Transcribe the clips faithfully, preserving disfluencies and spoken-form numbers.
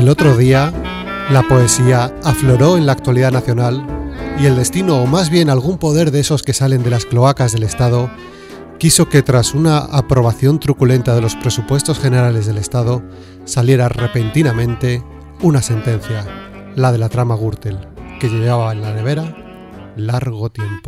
El otro día, la poesía afloró en la actualidad nacional y el destino, o más bien algún poder de esos que salen de las cloacas del Estado, quiso que tras una aprobación truculenta de los presupuestos generales del Estado saliera repentinamente una sentencia, la de la trama Gürtel, que llevaba en la nevera largo tiempo.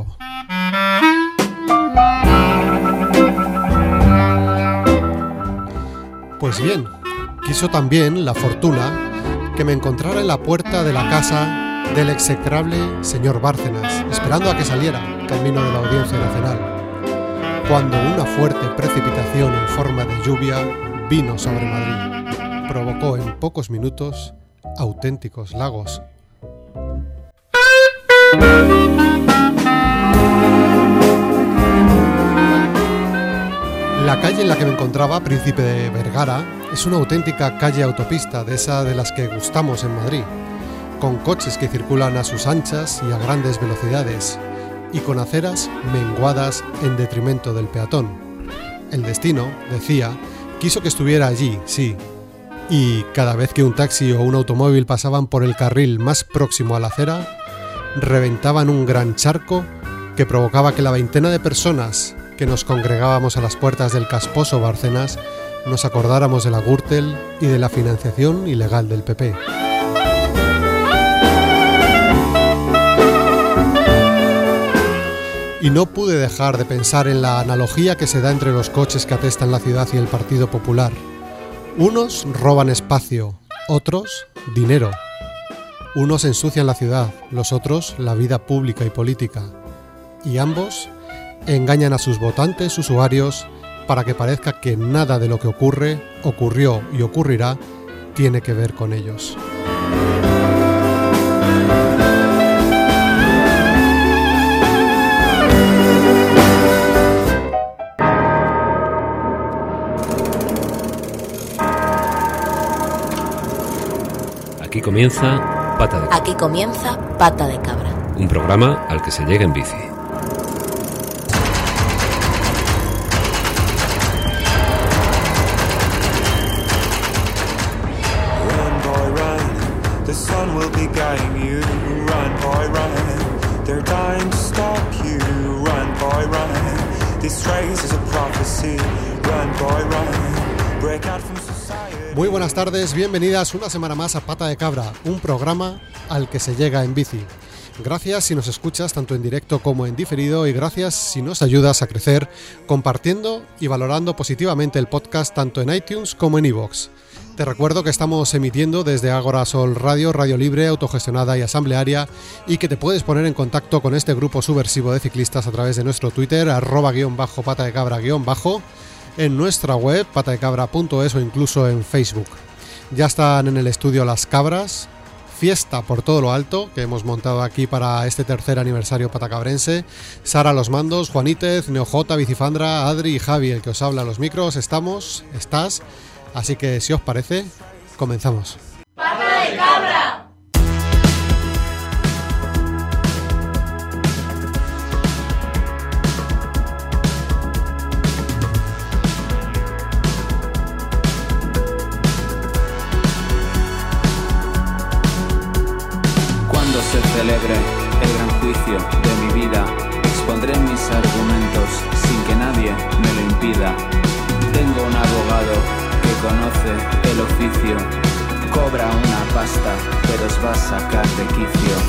Pues bien, quiso también la fortuna que me encontrara en la puerta de la casa del execrable señor Bárcenas, esperando a que saliera camino de la Audiencia Nacional, cuando una fuerte precipitación en forma de lluvia vino sobre Madrid, provocó en pocos minutos auténticos lagos. La calle en la que me encontraba, Príncipe de Vergara, es una auténtica calle autopista, de esa de las que gustamos en Madrid, con coches que circulan a sus anchas y a grandes velocidades, y con aceras menguadas en detrimento del peatón. El destino, decía, quiso que estuviera allí, sí, y cada vez que un taxi o un automóvil pasaban por el carril más próximo a la acera, reventaban un gran charco que provocaba que la veintena de personas que nos congregábamos a las puertas del casposo Bárcenas nos acordáramos de la Gürtel y de la financiación ilegal del P P. Y no pude dejar de pensar en la analogía que se da entre los coches que atestan la ciudad y el Partido Popular. Unos roban espacio, otros dinero. Unos ensucian la ciudad, los otros la vida pública y política. Y ambos engañan a sus votantes usuarios para que parezca que nada de lo que ocurre, ocurrió y ocurrirá tiene que ver con ellos. Aquí comienza Pata de Cabra. Aquí comienza Pata de Cabra. Un programa al que se llega en bici. Muy buenas tardes, bienvenidas una semana más a Pata de Cabra, un programa al que se llega en bici. Gracias si nos escuchas tanto en directo como en diferido y gracias si nos ayudas a crecer compartiendo y valorando positivamente el podcast tanto en iTunes como en iVoox. Te recuerdo que estamos emitiendo desde Ágora Sol Radio, radio libre, autogestionada y asamblearia, y que te puedes poner en contacto con este grupo subversivo de ciclistas a través de nuestro Twitter, arroba guión bajo pata de cabra guión bajo, en nuestra web, patadecabra punto es o incluso en Facebook. Ya están en el estudio las cabras, fiesta por todo lo alto que hemos montado aquí para este tercer aniversario patacabrense. Sara a los mandos, Juanítez, Neojota, Bicifandra, Adri y Javi, el que os habla a los micros, estamos, estás, así que si os parece, comenzamos. ¡Pata de cabra! Se celebre el gran juicio de mi vida, expondré mis argumentos sin que nadie me lo impida. Tengo un abogado que conoce el oficio, cobra una pasta pero os va a sacar de quicio.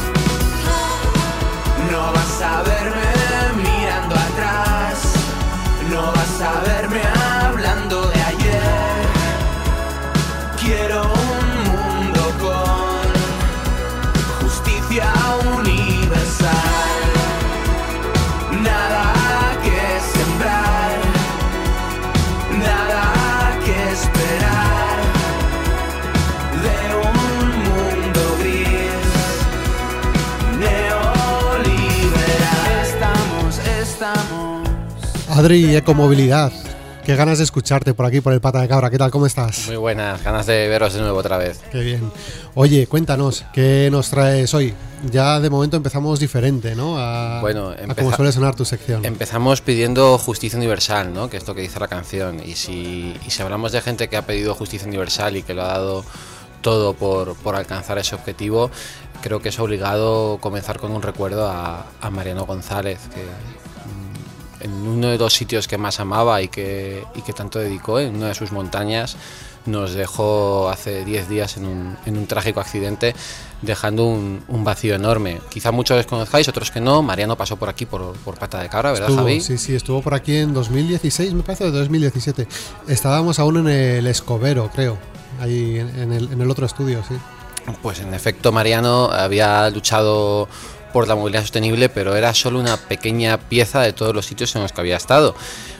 No vas a verme mirando atrás, no vas a verme hablando de ayer. Quiero un mundo con justicia universal, nada que sembrar, nada que esperar de un mundo gris neoliberal. Estamos, estamos. Adri, Ecomovilidad, qué ganas de escucharte por aquí por el Pata de Cabra. ¿Qué tal? ¿Cómo estás? Muy buenas, ganas de veros de nuevo otra vez. Qué bien. Oye, cuéntanos, ¿qué nos traes hoy? Ya de momento empezamos diferente, ¿no? A, bueno, a cómo suele sonar tu sección. Empezamos pidiendo justicia universal, ¿no? Que es lo que dice la canción. Y si, y si hablamos de gente que ha pedido justicia universal y que lo ha dado todo por, por alcanzar ese objetivo, creo que es obligado comenzar con un recuerdo a, a Mariano González, que mm, en uno de los sitios que más amaba y que, y que tanto dedicó, en una de sus montañas, nos dejó hace diez días en un, en un trágico accidente, dejando un, un vacío enorme. Quizá muchos desconozcáis, otros que no. Mariano pasó por aquí por, por Pata de Cabra, ¿verdad, estuvo, Javi? Sí, sí, estuvo por aquí en dos mil dieciséis, me parece, de dos mil diecisiete. Estábamos aún en el Escobero, creo, ahí en, en, el, en el otro estudio, sí. Pues en efecto, Mariano había luchado por la movilidad sostenible, pero era solo una pequeña pieza de todos los sitios en los que había estado,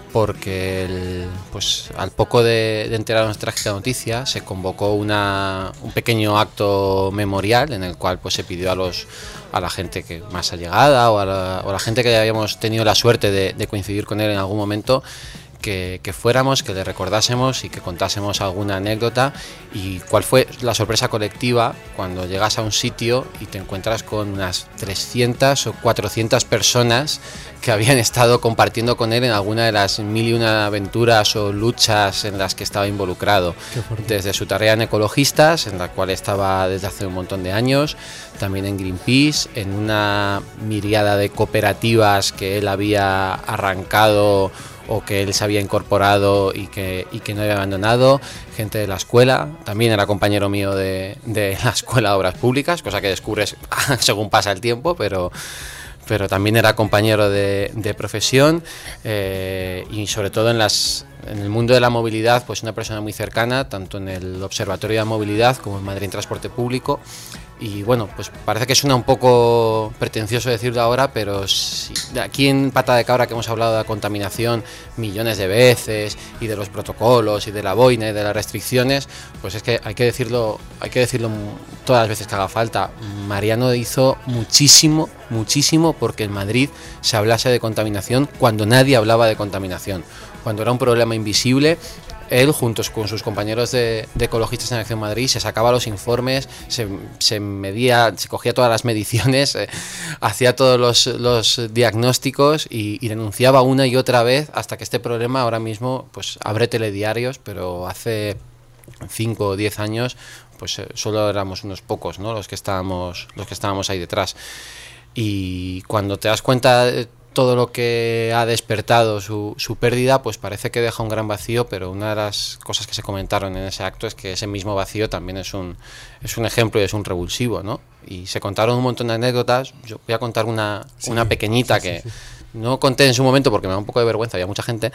porque el, pues al poco de, de enterarnos de trágica noticia se convocó una, un pequeño acto memorial en el cual pues se pidió a los a la gente que más allegada o a la, o a la gente que habíamos tenido la suerte de, de coincidir con él en algún momento, Que, que fuéramos, que le recordásemos y que contásemos alguna anécdota. Y cuál fue la sorpresa colectiva cuando llegas a un sitio y te encuentras con unas trescientas o cuatrocientas personas que habían estado compartiendo con él en alguna de las mil y una aventuras o luchas en las que estaba involucrado, desde su tarea en Ecologistas, en la cual estaba desde hace un montón de años, también en Greenpeace, en una miriada de cooperativas que él había arrancado o que él se había incorporado y que, y que no había abandonado, gente de la escuela, también era compañero mío de, de la Escuela de Obras Públicas, cosa que descubres según pasa el tiempo, pero, pero también era compañero de, de profesión, eh, y sobre todo en, las, en el mundo de la movilidad, pues una persona muy cercana, tanto en el Observatorio de la Movilidad como en Madrid en Transporte Público. Y bueno, pues parece que suena un poco pretencioso decirlo ahora, pero si, aquí en Pata de Cabra, que hemos hablado de la contaminación millones de veces y de los protocolos y de la boina y de las restricciones, pues es que hay que decirlo, hay que decirlo todas las veces que haga falta. Mariano hizo muchísimo, muchísimo porque en Madrid se hablase de contaminación cuando nadie hablaba de contaminación, cuando era un problema invisible. Él, juntos con sus compañeros de, de Ecologistas en Acción Madrid, se sacaba los informes, se, se medía, se cogía todas las mediciones, eh, hacía todos los, los diagnósticos y, y denunciaba una y otra vez hasta que este problema ahora mismo pues abre telediarios, pero hace cinco o diez años pues eh, solo éramos unos pocos, ¿no?, los que estábamos, los que estábamos ahí detrás. Y cuando te das cuenta de todo lo que ha despertado su, su pérdida, pues parece que deja un gran vacío, pero una de las cosas que se comentaron en ese acto es que ese mismo vacío también es un, es un ejemplo y es un revulsivo, ¿no? Y se contaron un montón de anécdotas. Yo voy a contar una, sí, una pequeñita, sí, sí, que sí. no conté en su momento porque me da un poco de vergüenza, había mucha gente,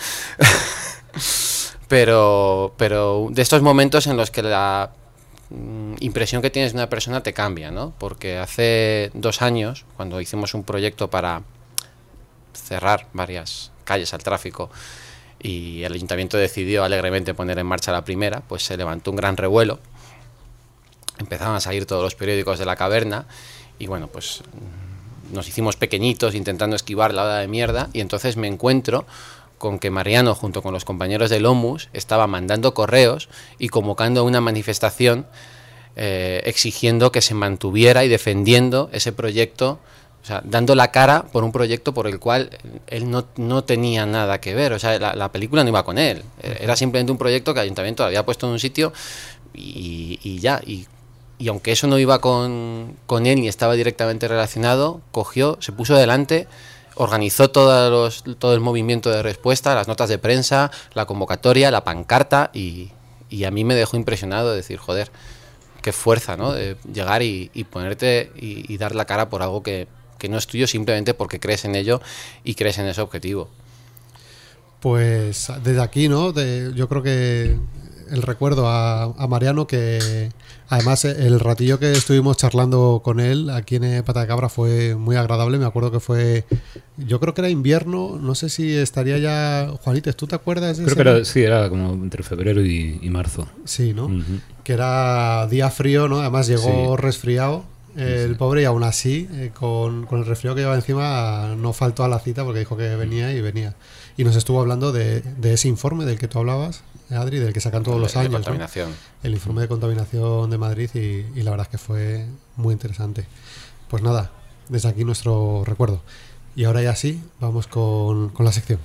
pero, pero de estos momentos en los que la impresión que tienes de una persona te cambia, ¿no? Porque hace dos años, cuando hicimos un proyecto para cerrar varias calles al tráfico y el ayuntamiento decidió alegremente poner en marcha la primera, pues se levantó un gran revuelo, empezaron a salir todos los periódicos de la caverna y bueno, pues nos hicimos pequeñitos intentando esquivar la ola de mierda, y entonces me encuentro con que Mariano, junto con los compañeros del OMUS, estaba mandando correos y convocando a una manifestación eh, exigiendo que se mantuviera y defendiendo ese proyecto. O sea, dando la cara por un proyecto por el cual él no, no tenía nada que ver. O sea, la, la película no iba con él. Era simplemente un proyecto que el ayuntamiento había puesto en un sitio y, y ya. Y, y aunque eso no iba con, con él ni estaba directamente relacionado, cogió, se puso delante, organizó todos los, todo el movimiento de respuesta, las notas de prensa, la convocatoria, la pancarta, y, y a mí me dejó impresionado de decir, joder, qué fuerza, ¿no? De llegar y, y ponerte y, y dar la cara por algo que... que no es tuyo, simplemente porque crees en ello y crees en ese objetivo. Pues desde aquí, ¿no? De, yo creo que el recuerdo a, a Mariano, que además el ratillo que estuvimos charlando con él aquí en Pata de Cabra fue muy agradable. Me acuerdo que fue, yo creo que era invierno, no sé si estaría ya, Juanites, ¿tú te acuerdas de Creo que era, sí, era como entre febrero y, y marzo. Sí, ¿no? Uh-huh. Que era día frío, ¿no? Además llegó sí. resfriado. El sí. pobre, y aún así, eh, con, con el resfriado que llevaba encima, no faltó a la cita porque dijo que venía y venía. Y nos estuvo hablando de, de ese informe del que tú hablabas, Adri, del que sacan todos los de, años. De contaminación. ¿No? El informe de contaminación de Madrid, y, y la verdad es que fue muy interesante. Pues nada, desde aquí nuestro recuerdo. Y ahora ya sí, vamos con, con la sección.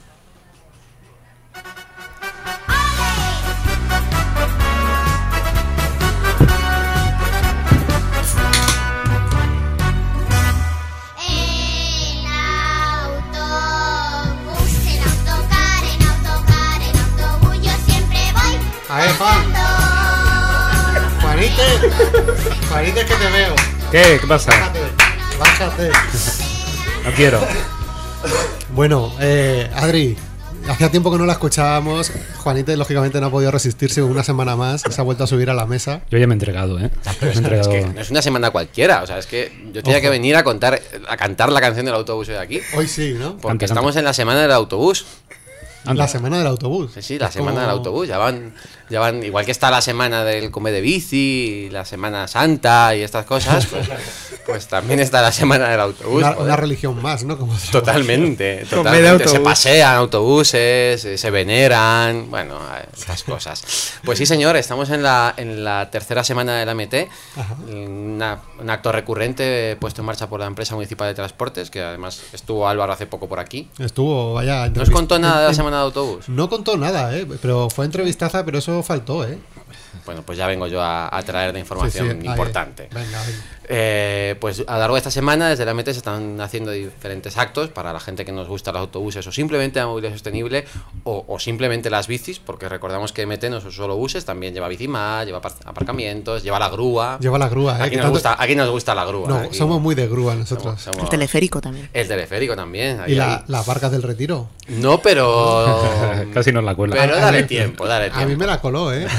fan. Juanite, Juanite, que te veo. ¿Qué? ¿Qué pasa? Bájate, bájate. No quiero. Bueno, eh, Adri, hacía tiempo que no la escuchábamos. Juanite, lógicamente, no ha podido resistirse una semana más. Se ha vuelto a subir a la mesa. Yo ya me he entregado, ¿eh? Me he entregado. Es que no es una semana cualquiera, o sea, es que yo tenía Ojo. que venir a contar, a cantar la canción del autobús de aquí, Hoy sí, ¿no? porque Canta, estamos canta. en la semana del autobús. Anda. La semana del autobús. Sí, sí, la Es semana como- del autobús, ya van, ya van, igual que está la semana del come de bici, la semana santa y estas cosas, pues, pues también está la semana del autobús. Una, joder. una religión más, ¿no? Como Totalmente, Come de totalmente. Se autobús. pasean autobuses, eh, se veneran, bueno, eh, estas cosas. Pues sí, señor, estamos en la, en la tercera semana del A M T, Ajá. una- un acto recurrente puesto en marcha por la empresa municipal de transportes, que además estuvo Álvaro hace poco por aquí. Estuvo, vaya. ¿No os entrevista- contó nada de la en- semana de autobús? No contó nada, ¿eh? Pero fue entrevistaza, pero eso faltó, ¿eh? Bueno, pues ya vengo yo a, a traer de información Sí, sí, ahí. importante. Venga, venga. Eh, pues a lo largo de esta semana desde la M T se están haciendo diferentes actos para la gente que nos gusta los autobuses o simplemente la movilidad sostenible o, o simplemente las bicis, porque recordamos que M T no son solo buses, también lleva bici más, lleva apar- aparcamientos, lleva la grúa. Lleva la grúa, ¿eh? Aquí Que nos, tanto- gusta, aquí nos gusta la grúa. No, aquí somos muy de grúa nosotros. somos- somos- El teleférico también. El teleférico también. ahí ¿Y la, hay- las barcas del retiro? No, pero... Casi nos la cuela. Pero A- a dale mí- tiempo, dale A tiempo. mí me la coló, ¿eh?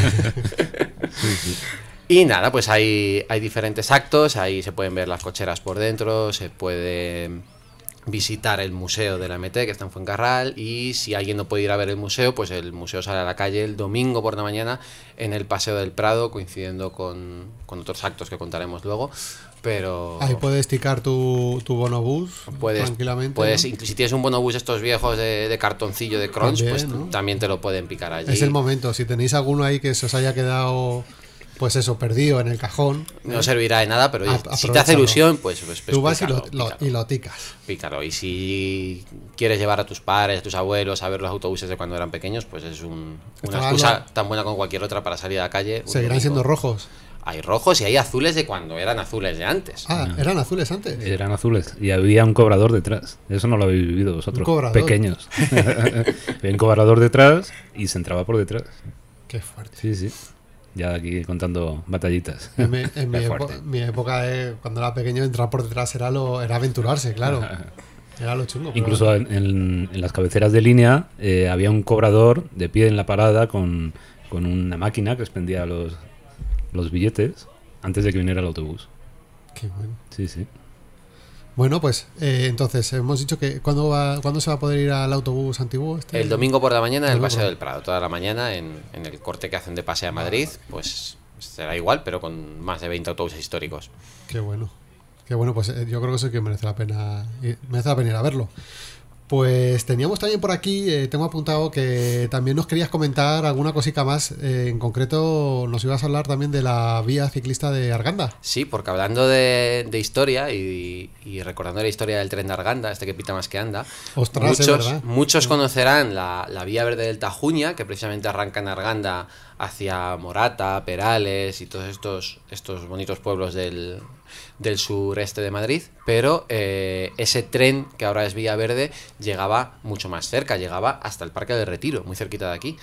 Y nada, pues hay, hay diferentes actos, ahí se pueden ver las cocheras por dentro, se puede visitar el museo de la M T que está en Fuencarral y si alguien no puede ir a ver el museo, pues el museo sale a la calle el domingo por la mañana en el Paseo del Prado, coincidiendo con, con otros actos que contaremos luego, pero... Ahí puedes ticar tu, tu bonobús Puedes, tranquilamente. puedes ¿no? incluso si tienes un bonobús estos viejos de, de cartoncillo de crunch, También, pues ¿no? también te lo pueden picar allí. Es el momento. Si tenéis alguno ahí que se os haya quedado, pues eso, perdido en el cajón, No servirá de nada, pero oye, A- si te hace aprovechalo. ilusión, pues, pues, pues tú vas y lo, pícalo, lo- pícalo. y lo ticas. Pícaro. Y si quieres llevar a tus padres, a tus abuelos a ver los autobuses de cuando eran pequeños, pues es un- una Estaban excusa los- tan buena como cualquier otra para salir a la calle. un Seguirán domingo. siendo rojos. Hay rojos y hay azules de cuando eran azules de antes. Ah, eran azules antes. Eran azules y había un cobrador detrás. Eso no lo habéis vivido vosotros. ¿Un cobrador? Pequeños. Había un cobrador detrás y se entraba por detrás. Qué fuerte. Sí, sí. Ya aquí contando batallitas. En mi, en mi Qué epo- fuerte. mi época, de, cuando era pequeño, entrar por detrás era lo era aventurarse, claro. Era lo chungo. pero- Incluso en, en- en las cabeceras de línea eh, había un cobrador de pie en la parada con, con una máquina que expendía los, los billetes antes de que viniera el autobús. Qué bueno. Sí, sí. Bueno, pues eh, entonces hemos dicho que ¿cuándo, va, ¿cuándo se va a poder ir al autobús antiguo? Este? El domingo por la mañana en el Domingo Paseo por- del Prado, toda la mañana en, en el corte que hacen de Paseo a Madrid, pues será igual, pero con más de veinte autobuses históricos. Qué bueno. Qué bueno, pues eh, yo creo que eso que merece la pena ir- merece la pena ir a verlo. Pues teníamos también por aquí, eh, tengo apuntado que también nos querías comentar alguna cosita más. Eh, en concreto, nos ibas a hablar también de la vía ciclista de Arganda. Sí, porque hablando de, de historia y, y recordando la historia del tren de Arganda, este que pita más que anda, Ostras, es muchos, verdad. muchos conocerán la, la vía verde del Tajuña, que precisamente arranca en Arganda hacia Morata, Perales y todos estos, estos bonitos pueblos del, del sureste de Madrid, pero eh, ese tren, que ahora es vía verde, llegaba mucho más cerca, llegaba hasta el Parque del Retiro, muy cerquita de aquí,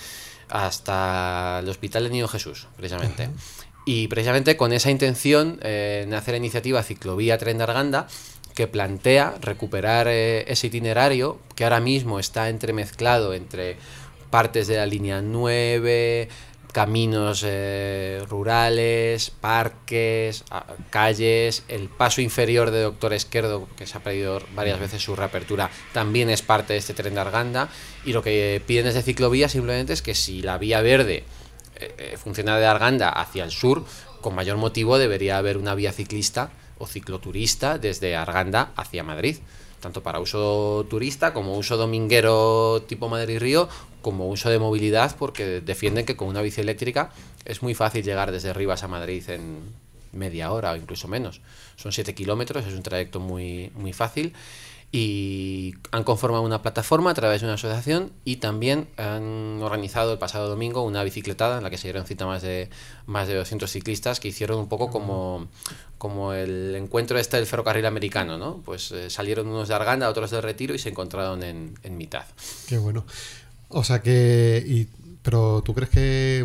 hasta el Hospital del Niño Jesús, precisamente. Y precisamente con esa intención eh, nace la iniciativa Ciclovía Tren de Arganda, que plantea recuperar eh, ese itinerario que ahora mismo está entremezclado entre partes de la línea nueve, caminos eh, rurales, parques, a- calles, el paso inferior de Doctor Esquerdo, que se ha pedido varias veces su reapertura, también es parte de este tren de Arganda, y lo que piden desde Ciclovía simplemente es que si la vía verde eh, eh, funciona de Arganda hacia el sur, con mayor motivo debería haber una vía ciclista o cicloturista desde Arganda hacia Madrid, tanto para uso turista como uso dominguero tipo Madrid-Río, como uso de movilidad, porque defienden que con una bici eléctrica es muy fácil llegar desde Rivas a Madrid en media hora o incluso menos. Son siete kilómetros, es un trayecto muy, muy fácil, y han conformado una plataforma a través de una asociación y también han organizado el pasado domingo una bicicletada en la que se dieron cita más de más de doscientos ciclistas, que hicieron un poco como, como el encuentro este del ferrocarril americano, ¿no? Pues eh, salieron unos de Arganda, otros de Retiro y se encontraron en, en mitad. Qué bueno. O sea que... Y, pero ¿tú crees que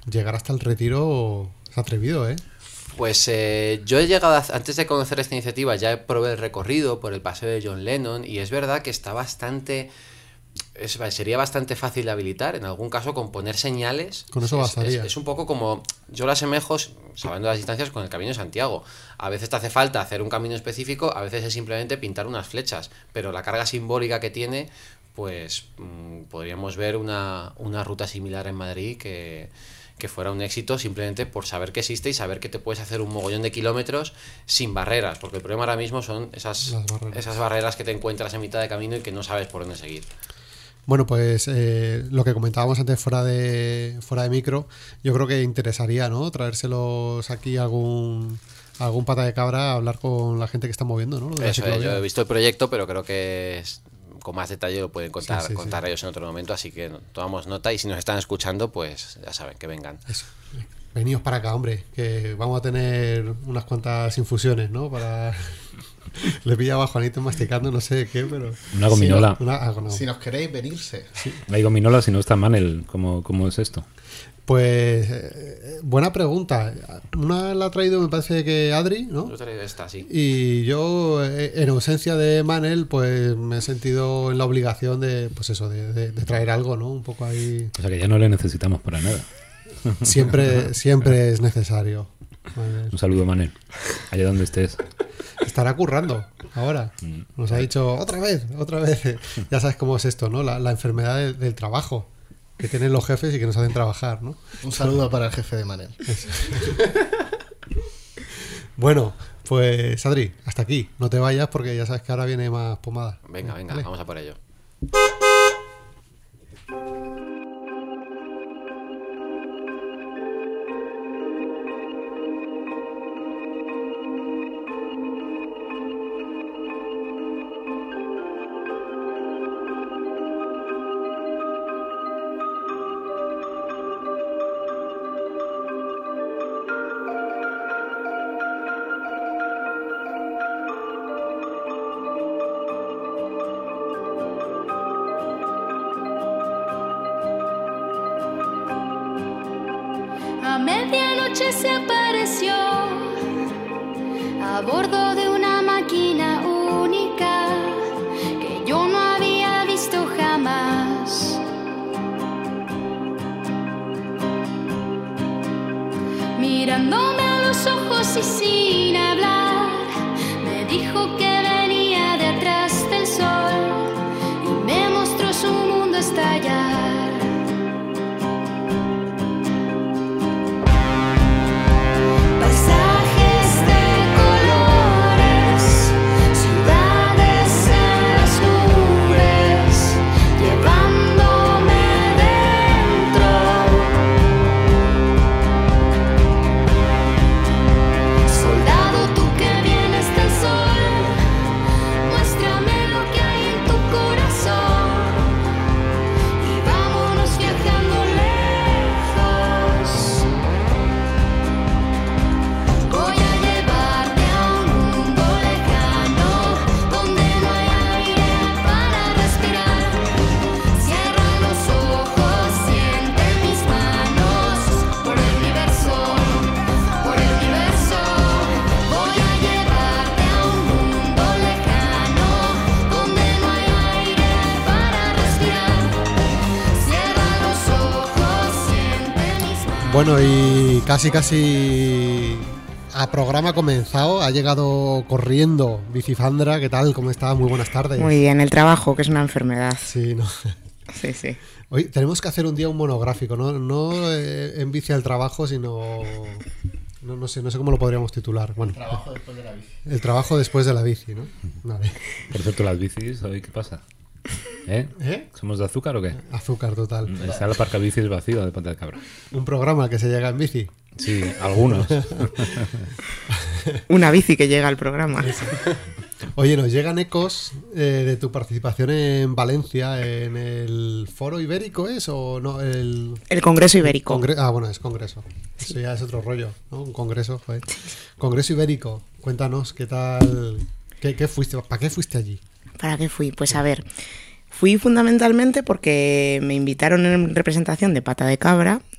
llegar hasta el retiro es atrevido, ¿eh? Pues eh, yo he llegado, a, antes de conocer esta iniciativa, ya probé el recorrido por el paseo de John Lennon y es verdad que está bastante... Es, sería bastante fácil de habilitar, en algún caso con poner señales. Con eso es, bastaría. Es, es un poco como, yo lo asemejo, sabiendo las distancias, con el Camino de Santiago. A veces te hace falta hacer un camino específico, a veces es simplemente pintar unas flechas, pero la carga simbólica que tiene, pues mmm, podríamos ver una, una ruta similar en Madrid que... que fuera un éxito simplemente por saber que existe y saber que te puedes hacer un mogollón de kilómetros sin barreras, porque el problema ahora mismo son esas barreras. esas barreras que te encuentras en mitad de camino y que no sabes por dónde seguir. Bueno, pues eh, lo que comentábamos antes fuera de fuera de micro, yo creo que interesaría, ¿no? Traérselos aquí a algún algún pata de cabra a hablar con la gente que está moviendo, ¿no? Eso es, yo he visto el proyecto, pero creo que es, con más detalle lo pueden contar, sí, sí, contar sí. ellos en otro momento, así que tomamos nota y si nos están escuchando, pues ya saben, que vengan. Eso. Veníos para acá, hombre, que vamos a tener unas cuantas infusiones, ¿no? Para... Le pillaba a Juanito masticando, no sé qué, pero... Una gominola. Si, no, una, ah, no. si nos queréis venirse. Sí. Hay gominola si no está Manel, ¿cómo, cómo es esto? Pues eh, buena pregunta. Una la ha traído, me parece que Adri, ¿no? Yo he traído esta, sí. Y yo, eh, en ausencia de Manel, pues me he sentido en la obligación de, pues eso, de, de, de traer algo, ¿no? Un poco ahí. O sea que ya no le necesitamos para nada. Siempre, siempre es necesario. Manel. Un saludo, Manel. Allá donde estés. Estará currando ahora. Nos ha dicho otra vez, otra vez. Ya sabes cómo es esto, ¿no? La, la enfermedad de, del trabajo que tienen los jefes y que nos hacen trabajar, ¿no? Un saludo para el jefe de Manel. Bueno, pues Adri, hasta aquí. No te vayas porque ya sabes que ahora viene más pomada. Venga, venga, ¿vale? Vamos a por ello. A medianoche se apareció a bordo de una máquina única que yo no había visto jamás. Mirándome a los ojos y sin hablar, me dijo que venía de atrás del sol y me mostró su mundo estallar. Bueno, y casi casi a programa comenzado, ha llegado corriendo Bicifandra. ¿Qué tal? ¿Cómo está? Muy buenas tardes. Muy bien, el trabajo, que es una enfermedad. Sí, no. Sí, sí. Hoy tenemos que hacer un día un monográfico, no, no eh, en bici al trabajo, sino no, no sé, no sé cómo lo podríamos titular. Bueno, el trabajo después de la bici. El trabajo después de la bici, ¿no? Vale. Por cierto, las bicis, ¿hoy qué pasa? ¿Eh? ¿Eh? ¿Somos de azúcar o qué? Azúcar total. Está el aparcabicis vacío de Pata de Cabra. Un programa que se llega en bici. Sí, algunos. Una bici que llega al programa. Oye, nos llegan ecos eh, de tu participación en Valencia, en el Foro Ibérico, ¿es? ¿O no? El, el Congreso Ibérico. Congre- ah, bueno, es Congreso. Sí. Eso ya es otro rollo, ¿no? Un congreso, joder. Congreso Ibérico. Cuéntanos, ¿qué tal? ¿Qué, qué fuiste? ¿Para qué fuiste allí? ¿Para qué fui? Pues a ver, fui fundamentalmente porque me invitaron en representación de Pata de Cabra,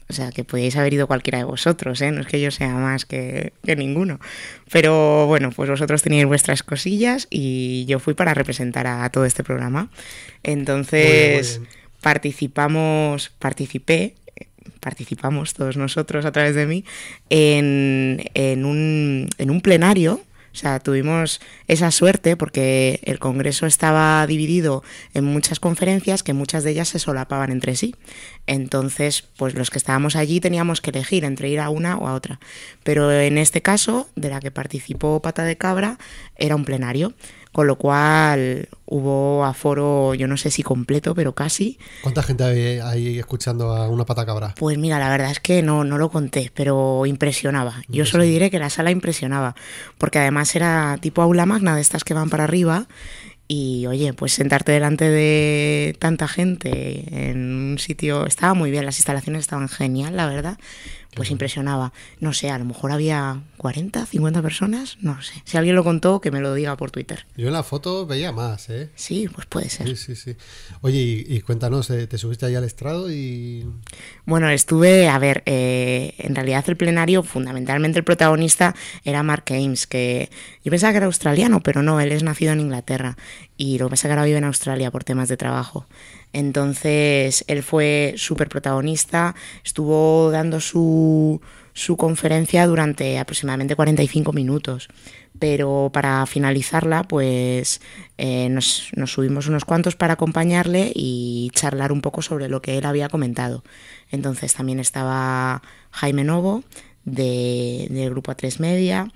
O sea, que podíais haber ido cualquiera de vosotros, ¿eh? No es que yo sea más que, que ninguno. Pero bueno, pues vosotros teníais vuestras cosillas y yo fui para representar a, a todo este programa. Entonces, muy bien, muy bien. participamos, participé, participamos todos nosotros a través de mí, en, en, un, en un plenario. O sea, tuvimos esa suerte porque el Congreso estaba dividido en muchas conferencias que muchas de ellas se solapaban entre sí. Entonces, pues los que estábamos allí teníamos que elegir entre ir a una o a otra. Pero en este caso, de la que participó Pata de Cabra, era un plenario. Con lo cual hubo aforo, yo no sé si completo, pero casi. ¿Cuánta gente hay ahí escuchando a una pata cabra? Pues mira, la verdad es que no, no lo conté, pero impresionaba. Yo solo diré que la sala impresionaba, porque además era tipo aula magna de estas que van para arriba. Y oye, pues sentarte delante de tanta gente en un sitio, estaba muy bien, las instalaciones estaban genial, la verdad. Pues impresionaba. No sé, a lo mejor había cuarenta, cincuenta personas, no sé. Si alguien lo contó, que me lo diga por Twitter. Yo en la foto veía más, ¿eh? Sí, pues puede ser. Sí, sí, sí. Oye, y, y cuéntanos, ¿te subiste ahí al estrado y...? Bueno, estuve, a ver, eh, en realidad el plenario, fundamentalmente el protagonista era Mark Ames, que yo pensaba que era australiano, pero no, él es nacido en Inglaterra y lo que pasa es que ahora vive en Australia por temas de trabajo. Entonces, él fue súper protagonista, estuvo dando su, su conferencia durante aproximadamente cuarenta y cinco minutos, pero para finalizarla, pues eh, nos, nos subimos unos cuantos para acompañarle y charlar un poco sobre lo que él había comentado. Entonces, también estaba Jaime Novo, de, del grupo A tres Media,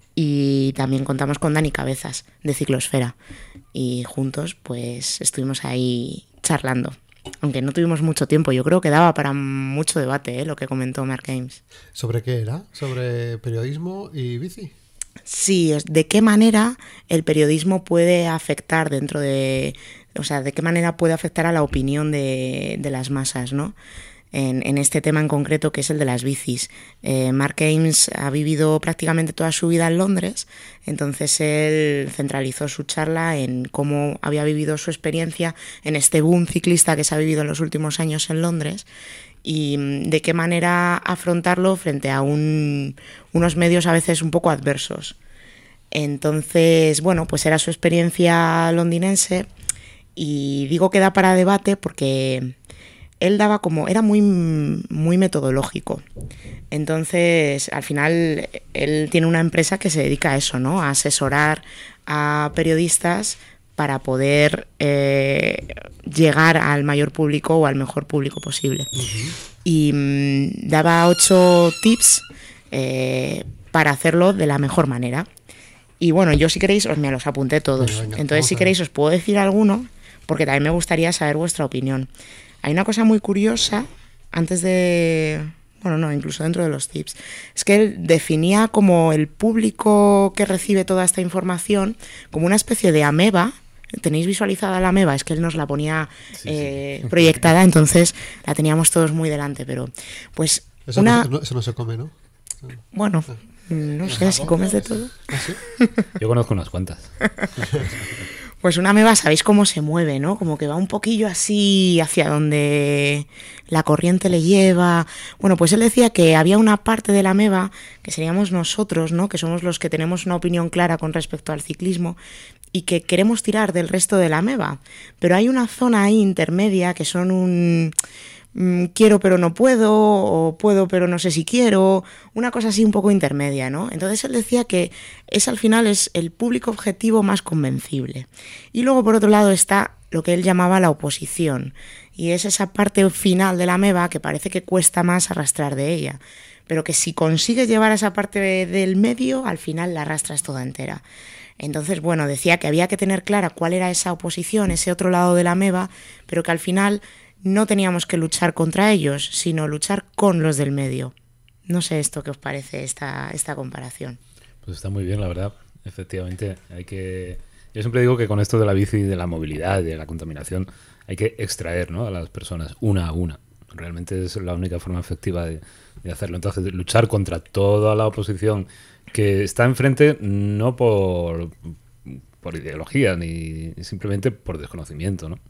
y también contamos con Dani Cabezas, de Ciclosfera, y juntos, pues, estuvimos ahí charlando, aunque no tuvimos mucho tiempo. Yo creo que daba para mucho debate, ¿eh? Lo que comentó Mark Ames. ¿Sobre qué era? ¿Sobre periodismo y bici? Sí, de qué manera el periodismo puede afectar dentro de... O sea, de qué manera puede afectar a la opinión de, de las masas, ¿no? En, en este tema en concreto, que es el de las bicis. Eh, Mark Ames ha vivido prácticamente toda su vida en Londres, entonces él centralizó su charla en cómo había vivido su experiencia en este boom ciclista que se ha vivido en los últimos años en Londres y de qué manera afrontarlo frente a un, unos medios a veces un poco adversos. Entonces, bueno, pues era su experiencia londinense y digo que da para debate porque... Él daba como, era muy, muy metodológico. Entonces, al final, él tiene una empresa que se dedica a eso, ¿no? A asesorar a periodistas para poder eh, llegar al mayor público o al mejor público posible. Uh-huh. Y mmm, daba ocho tips eh, para hacerlo de la mejor manera. Y bueno, yo si queréis, os me los apunté todos. Venga, venga, Entonces, si queréis, os puedo decir alguno, porque también me gustaría saber vuestra opinión. Hay una cosa muy curiosa, antes de... Bueno, no, incluso dentro de los tips. Es que él definía como el público que recibe toda esta información como una especie de ameba. ¿Tenéis visualizada la ameba? Es que él nos la ponía sí, eh, sí. proyectada, entonces la teníamos todos muy delante, pero... pues Eso, una... no, eso no se come, ¿no? Bueno, no sé, si comes de todo. ¿Ah, sí? Yo conozco unas cuantas. Pues una ameba, sabéis cómo se mueve, ¿no? Como que va un poquillo así hacia donde la corriente le lleva. Bueno, pues él decía que había una parte de la ameba, que seríamos nosotros, ¿no? Que somos los que tenemos una opinión clara con respecto al ciclismo y que queremos tirar del resto de la ameba. Pero hay una zona ahí intermedia que son un... quiero pero no puedo, o puedo pero no sé si quiero, una cosa así un poco intermedia, ¿no? Entonces él decía que ese al final es el público objetivo más convencible. Y luego por otro lado está lo que él llamaba la oposición, y es esa parte final de la ameba que parece que cuesta más arrastrar de ella, pero que si consigues llevar esa parte del medio, al final la arrastras toda entera. Entonces, bueno, decía que había que tener clara cuál era esa oposición, ese otro lado de la ameba, pero que al final no teníamos que luchar contra ellos, sino luchar con los del medio. No sé esto qué os parece, esta, esta comparación. Pues está muy bien, la verdad. Efectivamente, hay que... Yo siempre digo que con esto de la bici, de la movilidad, de la contaminación, hay que extraer, ¿no?, a las personas una a una. Realmente es la única forma efectiva de, de hacerlo. Entonces, luchar contra toda la oposición que está enfrente no por, por ideología, ni simplemente por desconocimiento, ¿no?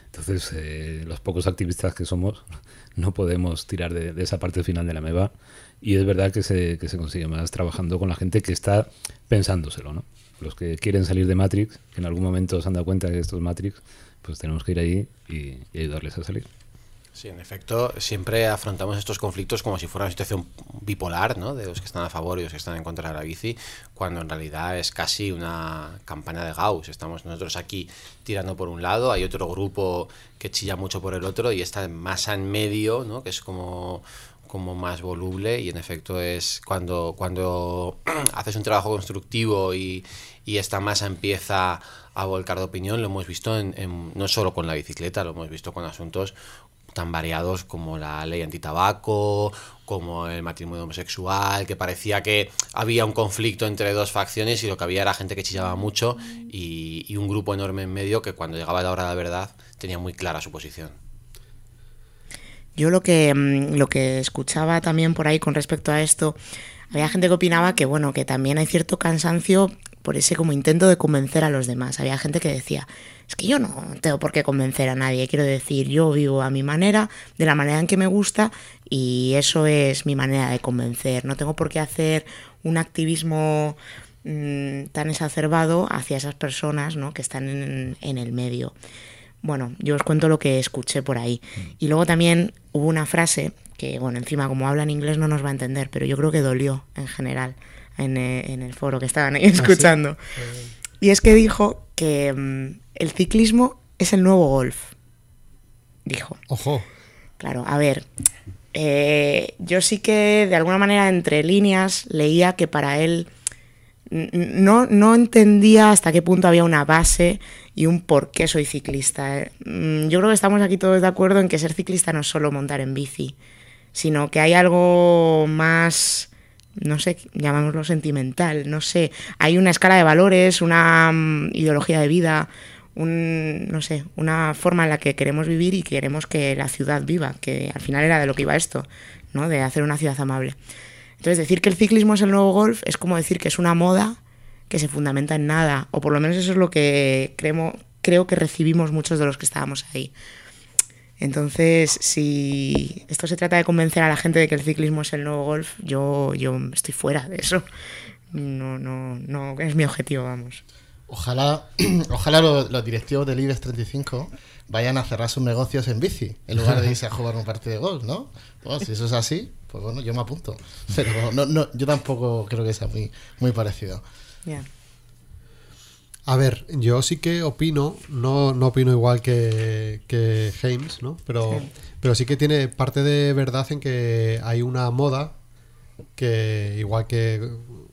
Entonces, eh, los pocos activistas que somos no podemos tirar de, de esa parte final de la meba, y es verdad que se, que se consigue más trabajando con la gente que está pensándoselo, ¿no? Los que quieren salir de Matrix, que en algún momento se han dado cuenta de que esto es Matrix, pues tenemos que ir ahí y, y ayudarles a salir. Sí, en efecto, siempre afrontamos estos conflictos como si fuera una situación bipolar, ¿no? De los que están a favor y los que están en contra de la bici, cuando en realidad es casi una campana de Gauss. Estamos nosotros aquí tirando por un lado, hay otro grupo que chilla mucho por el otro y está masa en medio, ¿no? Que es como, como más voluble, y en efecto es cuando, cuando haces un trabajo constructivo y, y esta masa empieza a volcar de opinión. Lo hemos visto en, en, no solo con la bicicleta, lo hemos visto con asuntos tan variados como la ley antitabaco, como el matrimonio homosexual, que parecía que había un conflicto entre dos facciones y lo que había era gente que chillaba mucho y, y un grupo enorme en medio que cuando llegaba la hora de la verdad tenía muy clara su posición. Yo lo que, lo que escuchaba también por ahí con respecto a esto, había gente que opinaba que bueno, que también hay cierto cansancio por ese como intento de convencer a los demás. Había gente que decía, es que yo no tengo por qué convencer a nadie, quiero decir, yo vivo a mi manera, de la manera en que me gusta, y eso es mi manera de convencer. No tengo por qué hacer un activismo mmm, tan exacerbado hacia esas personas, ¿no?, que están en, en el medio. Bueno, yo os cuento lo que escuché por ahí. Y luego también hubo una frase que, bueno, encima como habla en inglés no nos va a entender, pero yo creo que dolió en general en, en el foro que estaban ahí escuchando. ¿Ah, sí? Y es que dijo que um, el ciclismo es el nuevo golf. Dijo. Ojo. Claro, a ver, eh, yo sí que de alguna manera entre líneas leía que para él no, no entendía hasta qué punto había una base y un por qué soy ciclista. Yo creo que estamos aquí todos de acuerdo en que ser ciclista no es solo montar en bici, sino que hay algo más, no sé, llamémoslo sentimental, no sé, hay una escala de valores, una um, ideología de vida, un, no sé, una forma en la que queremos vivir y queremos que la ciudad viva, que al final era de lo que iba esto, ¿no?, de hacer una ciudad amable. Entonces, decir que el ciclismo es el nuevo golf es como decir que es una moda que se fundamenta en nada, o por lo menos eso es lo que creemos, creo que recibimos muchos de los que estábamos ahí. Entonces, si esto se trata de convencer a la gente de que el ciclismo es el nuevo golf, yo, yo estoy fuera de eso. No, no, no es mi objetivo, vamos. Ojalá, ojalá los, los directivos del IBEX treinta y cinco vayan a cerrar sus negocios en bici, en lugar de irse a jugar un partido de golf, ¿no? Pues si eso es así, pues bueno, yo me apunto. Pero no, no, yo tampoco creo que sea muy, muy parecido. Yeah. A ver, yo sí que opino, no, no opino igual que, que James, ¿no? Pero, sí. pero sí que tiene parte de verdad en que hay una moda que, igual que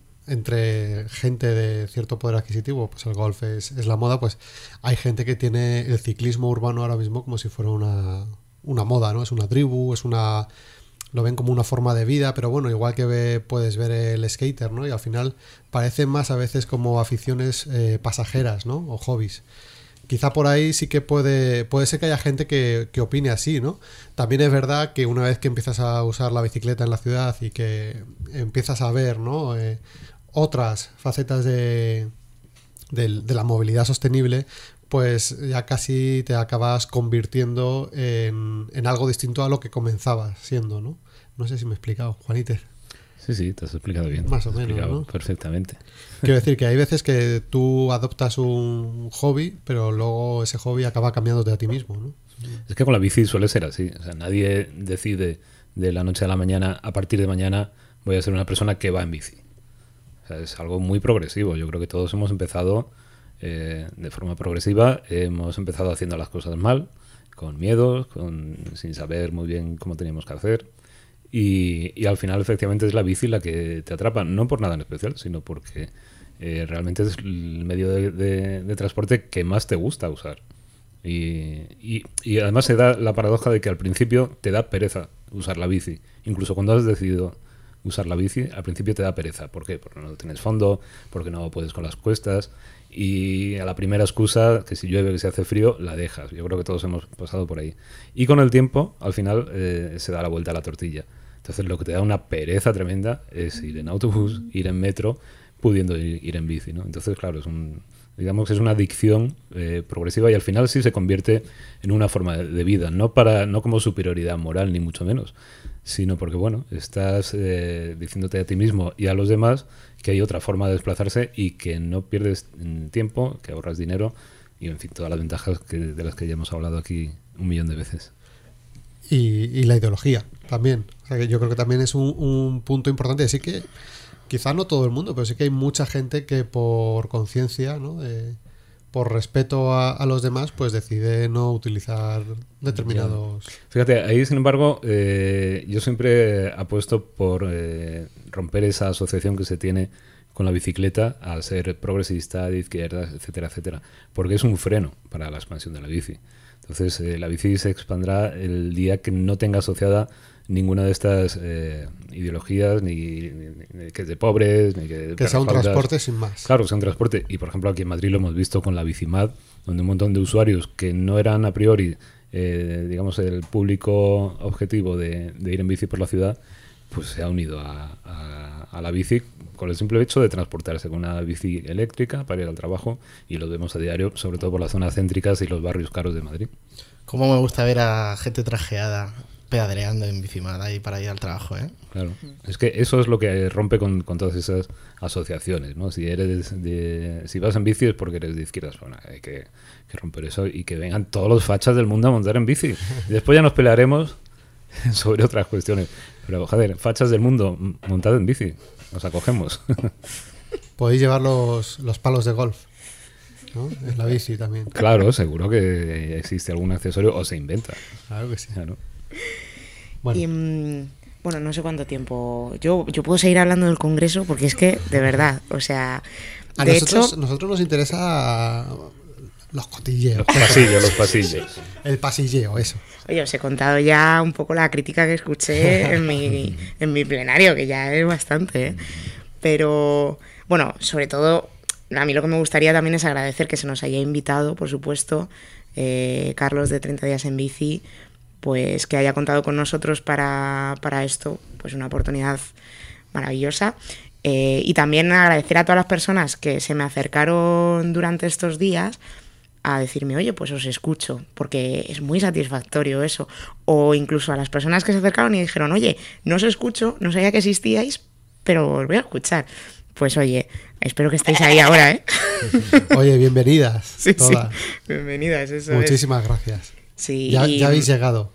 entre gente de cierto poder adquisitivo, pues el golf es, es la moda, pues hay gente que tiene el ciclismo urbano ahora mismo como si fuera una, una moda, ¿no? Es una tribu, es una... lo ven como una forma de vida, pero bueno, igual que ve, puedes ver el skater, ¿no? Y al final parecen más a veces como aficiones eh, pasajeras, ¿no? O hobbies. Quizá por ahí sí que puede puede ser que haya gente que, que opine así, ¿no? También es verdad que una vez que empiezas a usar la bicicleta en la ciudad y que empiezas a ver, ¿no?, eh, otras facetas de, de, de la movilidad sostenible, pues ya casi te acabas convirtiendo en, en algo distinto a lo que comenzabas siendo, ¿no? No sé si me he explicado, Juanite. Sí, sí, te has explicado bien. Más o menos, ¿no? Perfectamente. Quiero decir que hay veces que tú adoptas un hobby, pero luego ese hobby acaba cambiándote a ti mismo, ¿no? Es que con la bici suele ser así. O sea, nadie decide de la noche a la mañana, a partir de mañana voy a ser una persona que va en bici. O sea, es algo muy progresivo. Yo creo que todos hemos empezado eh, de forma progresiva, hemos empezado haciendo las cosas mal, con miedos, con, sin saber muy bien cómo teníamos que hacer. Y, y al final efectivamente es la bici la que te atrapa, no por nada en especial, sino porque eh, realmente es el medio de, de, de transporte que más te gusta usar. Y, y, y además se da la paradoja de que al principio te da pereza usar la bici. Incluso cuando has decidido usar la bici, al principio te da pereza. ¿Por qué? Porque no tienes fondo, porque no puedes con las cuestas, y a la primera excusa, que si llueve, que se hace frío, la dejas. Yo creo que todos hemos pasado por ahí. Y con el tiempo, al final, eh, se da la vuelta a la tortilla. Entonces lo que te da una pereza tremenda es ir en autobús, ir en metro, pudiendo ir, ir en bici, ¿no? Entonces, claro, es un, Digamos que es una adicción eh, progresiva y al final sí se convierte en una forma de, de vida, no para no como superioridad moral ni mucho menos, sino porque bueno, estás eh, diciéndote a ti mismo y a los demás que hay otra forma de desplazarse y que no pierdes tiempo, que ahorras dinero y en fin, todas las ventajas que, de las que ya hemos hablado aquí un millón de veces. Y, y la ideología también. O sea, que yo creo que también es un, un punto importante. Así que quizá no todo el mundo, pero sí que hay mucha gente que por conciencia, ¿no? De, por respeto a, a los demás, pues decide no utilizar determinados... Ya. Fíjate, ahí sin embargo, eh, yo siempre apuesto por eh, romper esa asociación que se tiene con la bicicleta a ser progresista, de izquierdas, etcétera, etcétera, porque es un freno para la expansión de la bici. Entonces, eh, la bici se expandrá el día que no tenga asociada ninguna de estas eh, ideologías, ni, ni, ni que es de pobres, ni que... Que sea un transporte sin más. Claro, que sea un transporte. Y, por ejemplo, aquí en Madrid lo hemos visto con la Bicimad, donde un montón de usuarios que no eran a priori, eh, digamos, el público objetivo de, de ir en bici por la ciudad, pues se ha unido a, a, a la bici con el simple hecho de transportarse con una bici eléctrica para ir al trabajo, y lo vemos a diario, sobre todo por las zonas céntricas y los barrios caros de Madrid. Cómo me gusta ver a gente trajeada pedaleando en Bicimad ahí para ir al trabajo, ¿eh? Claro, es que eso es lo que rompe con, con todas esas asociaciones, ¿no? Si eres de, si vas en bici es porque eres de izquierdas, bueno, hay que, que romper eso y que vengan todos los fachas del mundo a montar en bici. Y después ya nos pelearemos sobre otras cuestiones. Pero, joder, fachas del mundo, montad en bici, nos acogemos. Podéis llevar los, los palos de golf, ¿no? En la bici también. Claro, seguro que existe algún accesorio o se inventa. Claro que sí. Claro. Bueno. Y, mmm, bueno, no sé cuánto tiempo. Yo, yo puedo seguir hablando del Congreso porque es que, de verdad, o sea... A de nosotros, hecho, nosotros nos interesa los cotilleos. Los pasillos, los pasillos. El pasilleo, eso. Oye, os he contado ya un poco la crítica que escuché en mi, en mi plenario, que ya es bastante, ¿eh? Pero, bueno, sobre todo, a mí lo que me gustaría también es agradecer que se nos haya invitado, por supuesto, eh, Carlos de treinta días en bici, pues que haya contado con nosotros para, para esto, pues una oportunidad maravillosa. Eh, y también agradecer a todas las personas que se me acercaron durante estos días a decirme, oye, pues os escucho, porque es muy satisfactorio eso. O incluso a las personas que se acercaron y dijeron, oye, no os escucho, no sabía que existíais, pero os voy a escuchar. Pues oye, espero que estéis ahí ahora, ¿eh? Oye, bienvenidas. Sí, todas. sí, bienvenidas, eso Muchísimas es. gracias. Sí, ya, y... ya habéis llegado.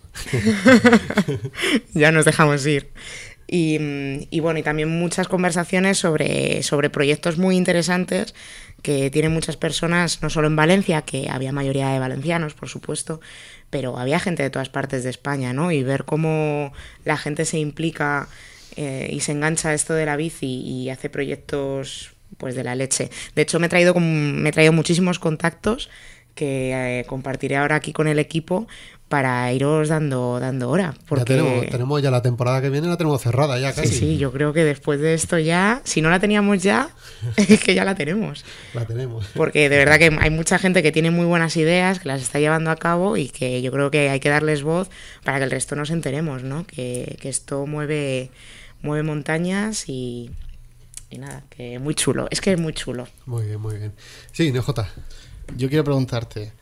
Ya nos dejamos ir. Y, y bueno, y también muchas conversaciones sobre, sobre proyectos muy interesantes que tienen muchas personas, no solo en Valencia, que había mayoría de valencianos, por supuesto, pero había gente de todas partes de España, ¿no? Y ver cómo la gente se implica eh, y se engancha a esto de la bici y hace proyectos pues de la leche. De hecho, me he traído, me he traído muchísimos contactos que eh, compartiré ahora aquí con el equipo para iros dando dando hora. Porque... Ya tenemos, tenemos ya la temporada que viene, la tenemos cerrada ya casi. Sí, sí, yo creo que después de esto ya, si no la teníamos ya, es que ya la tenemos. La tenemos. Porque de verdad que hay mucha gente que tiene muy buenas ideas, que las está llevando a cabo y que yo creo que hay que darles voz para que el resto nos enteremos, ¿no? Que, que esto mueve, mueve montañas y, y nada, que muy chulo. Es que es muy chulo. Muy bien, muy bien. Sí, N J. Yo quiero preguntarte,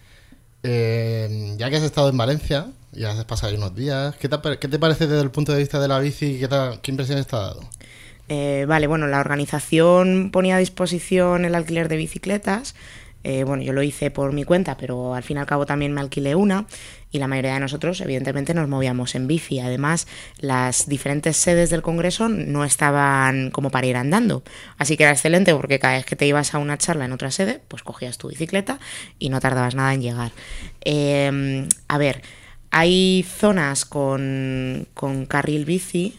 eh, ya que has estado en Valencia y has pasado ahí unos días, ¿qué te, ¿qué te parece desde el punto de vista de la bici? ¿Qué, te, qué impresiones te ha dado? Eh, vale, bueno, la organización ponía a disposición el alquiler de bicicletas. Eh, bueno, yo lo hice por mi cuenta, pero al fin y al cabo también me alquilé una y la mayoría de nosotros evidentemente nos movíamos en bici. Además, las diferentes sedes del Congreso no estaban como para ir andando, así que era excelente porque cada vez que te ibas a una charla en otra sede, pues cogías tu bicicleta y no tardabas nada en llegar. Eh, a ver, hay zonas con, con carril bici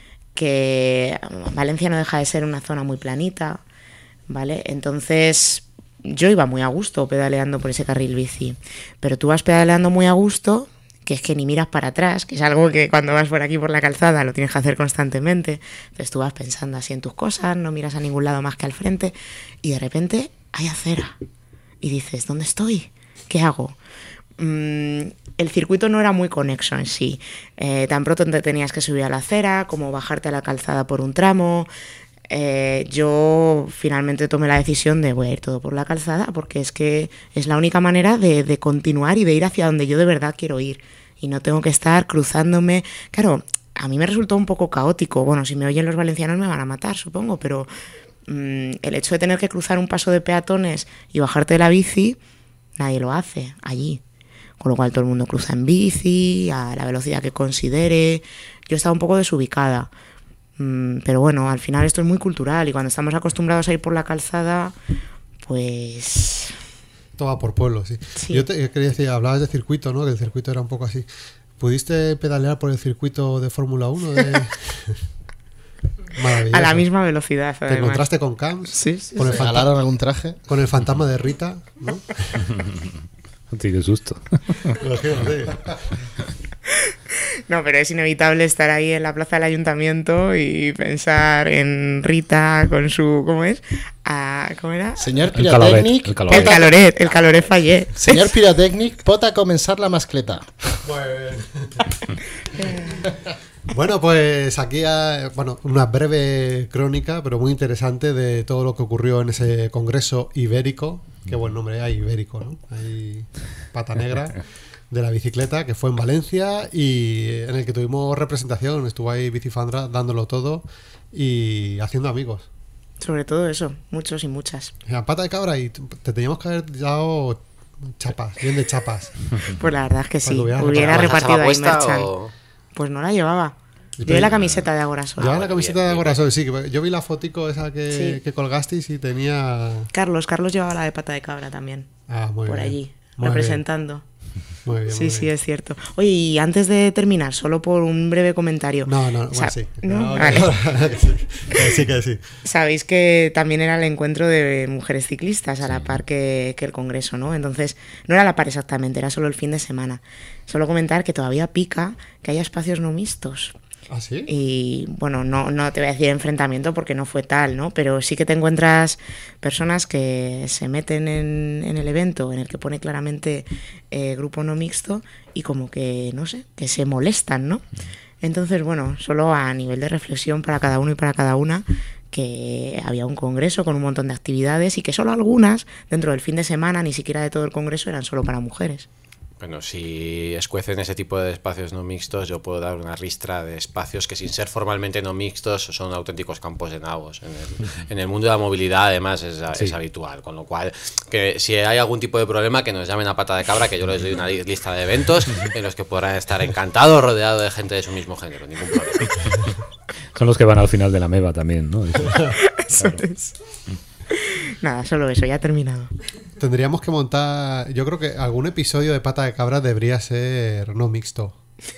que Valencia no deja de ser una zona muy planita, ¿vale? Entonces yo iba muy a gusto pedaleando por ese carril bici, pero tú vas pedaleando muy a gusto, que es que ni miras para atrás, que es algo que cuando vas por aquí por la calzada lo tienes que hacer constantemente. Entonces tú vas pensando así en tus cosas, no miras a ningún lado más que al frente y de repente hay acera y dices, ¿dónde estoy? ¿Qué hago? Mm, el circuito no era muy conexo en sí, eh, tan pronto te tenías que subir a la acera como bajarte a la calzada por un tramo. eh, yo finalmente tomé la decisión de voy a ir todo por la calzada, porque es que es la única manera de, de continuar y de ir hacia donde yo de verdad quiero ir. Y no tengo que estar cruzándome. Claro, a mí me resultó un poco caótico. Bueno, si me oyen los valencianos me van a matar, supongo, pero mmm, el hecho de tener que cruzar un paso de peatones y bajarte de la bici, nadie lo hace allí. Con lo cual todo el mundo cruza en bici, a la velocidad que considere. Yo estaba un poco desubicada. Mm, pero bueno, al final esto es muy cultural y cuando estamos acostumbrados a ir por la calzada, pues... Todo va por pueblo, sí. sí. Yo te quería decir, hablabas de circuito, ¿no? Que el circuito era un poco así. ¿Pudiste pedalear por el circuito de Fórmula uno? De... Maravilloso. A la misma velocidad, además. ¿Te encontraste con Camps? Sí, sí. ¿Con el ¿Se regalaron algún traje? Con el fantasma de Rita, ¿no? Sí, qué susto. No, pero es inevitable estar ahí en la plaza del ayuntamiento y pensar en Rita con su... ¿Cómo es? Ah, ¿cómo era? Señor El caloret, Pirotecnic... el caloret. El caloret, el caloret fallé. Señor Pirotecnic, pot a comenzar la mascleta. Bueno, pues aquí hay, bueno, una breve crónica, pero muy interesante de todo lo que ocurrió en ese congreso ibérico. Qué buen nombre hay, ibérico, ¿no? Hay pata negra de la bicicleta, que fue en Valencia y en el que tuvimos representación. Estuvo ahí Bicifandra dándolo todo y haciendo amigos. Sobre todo eso, muchos y muchas. La pata de cabra y te teníamos que haber dado chapas, bien de chapas. Pues la verdad es que sí, Cuando hubiera hubieras repartido ahí puesta merchan. o- Pues no la llevaba. Pero- Llevé la camiseta de Agorasol. Llevaba Ah, la bueno, camiseta bien, de bien. Agorasol, sí. que Yo vi la fotico esa que, Sí. que colgasteis y tenía... Carlos, Carlos llevaba la de pata de cabra también. Ah, muy por bien. allí, Muy representando. bien, muy bien, Sí, muy sí, bien. es cierto. Oye, y antes de terminar, solo por un breve comentario. No, no, O sea, bueno, sí. ¿no? No, Vale. sí, que sí, que sí. Sabéis que también era el encuentro de mujeres ciclistas a la par que, que el congreso, ¿no? Entonces, no era a la par exactamente, era solo el fin de semana. Solo comentar que todavía pica que haya espacios no mixtos. ¿Ah, sí? Y bueno, no, no te voy a decir enfrentamiento porque no fue tal, ¿no? Pero sí que te encuentras personas que se meten en, en el evento en el que pone claramente eh, grupo no mixto y como que, no sé, que se molestan, ¿no? Entonces, bueno, solo a nivel de reflexión para cada uno y para cada una, que había un congreso con un montón de actividades y que solo algunas, dentro del fin de semana, ni siquiera de todo el congreso, eran solo para mujeres. Bueno, si escuecen ese tipo de espacios no mixtos, yo puedo dar una ristra de espacios que sin ser formalmente no mixtos son auténticos campos de nabos. En el, en el mundo de la movilidad además es, Sí. es habitual, con lo cual que si hay algún tipo de problema que nos llamen a pata de cabra, que yo les doy una li- lista de eventos en los que podrán estar encantados rodeados de gente de su mismo género, ningún problema. Son los que van al final de la meva también, ¿no? Eso, Eso claro. es. Nada, solo eso, ya he terminado. Tendríamos que montar... Yo creo que algún episodio de Pata de Cabra debería ser no mixto,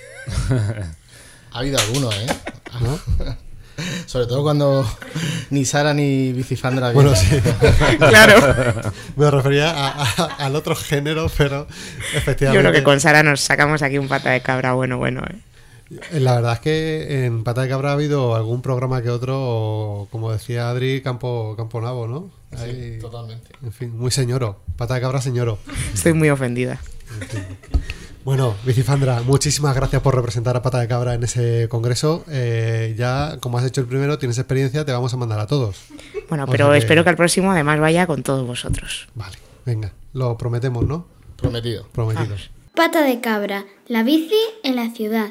Ha habido alguno, ¿eh? ¿no? Sobre todo cuando ni Sara ni Bicifandra... Bueno, sí. Claro. Me refería a- a- al otro género, pero efectivamente... Yo creo que con Sara nos sacamos aquí un pata de cabra bueno, bueno. ¿eh? La verdad es que en Pata de Cabra ha habido algún programa que otro, o, como decía Adri, campo, campo nabo, ¿no? Ahí, Sí, totalmente. en fin, muy señoro. Pata de Cabra señoro. Estoy muy ofendida. Bueno, Bicifandra, muchísimas gracias por representar a Pata de Cabra en ese congreso. Eh, ya, como has hecho el primero, tienes experiencia, te vamos a mandar a todos. Bueno, O pero sea que- espero que al próximo además vaya con todos vosotros. Vale, venga, lo prometemos, ¿no? Prometido. Prometido. Vamos. Pata de cabra, la bici en la ciudad.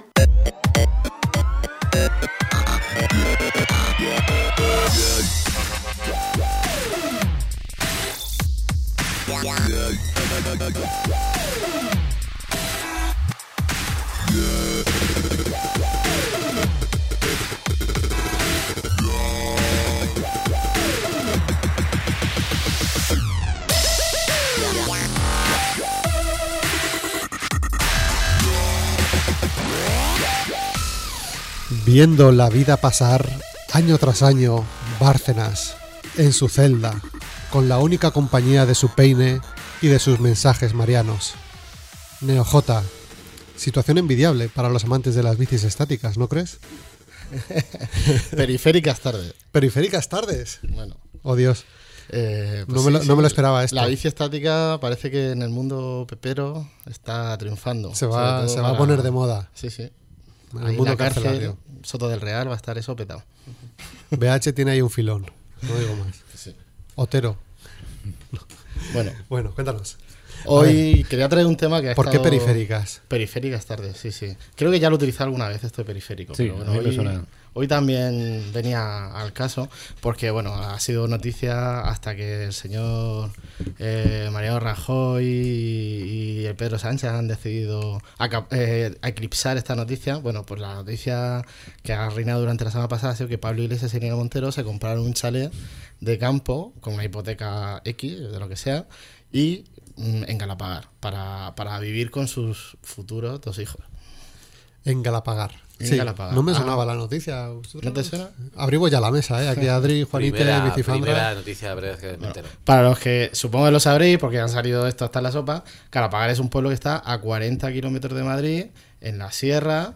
Viendo la vida pasar año tras año, Bárcenas, en su celda, con la única compañía de su peine y de sus mensajes marianos. Neo J, situación envidiable para los amantes de las bicis estáticas, ¿no crees? Periféricas tarde. Periféricas tardes. Bueno. Oh Dios, eh, pues no, me lo, sí, no sí. me lo esperaba esto. La bici estática parece que en el mundo pepero está triunfando. Se Sobre va, todo se va a para- poner de moda. Sí, sí. En el ahí mundo la cárcel, carcelario. Soto del Real, va a estar eso petado. B H tiene ahí un filón, no digo más. Sí. Otero. Bueno, Bueno, cuéntanos. hoy quería traer un tema que ha ¿Por qué estado- periféricas? Periféricas tardes, sí, sí. Creo que ya lo he utilizado alguna vez esto de periférico. Sí, pero bueno, a mí me hoy, suena. hoy también venía al caso porque, bueno, ha sido noticia hasta que el señor eh, Mariano Rajoy y, y el Pedro Sánchez han decidido aca- eh, eclipsar esta noticia. Bueno, pues la noticia que ha reinado durante la semana pasada ha sido que Pablo Iglesias y Irene Montero se compraron un chalet de campo con una hipoteca X, de lo que sea, y mm, en Galapagar, para, para vivir con sus futuros dos hijos. En Galapagar. En Sí, Galapagar. no me Ah. sonaba la noticia. ¿Vosotros? ¿No te suena? Abrimos ya la mesa, ¿eh? Aquí Adri, Juanita Primera, y Bicifandra. primera noticia breve que me entero. Para los que supongo que lo sabréis, porque han salido esto hasta en la sopa, Galapagar es un pueblo que está a cuarenta kilómetros de Madrid, en la sierra,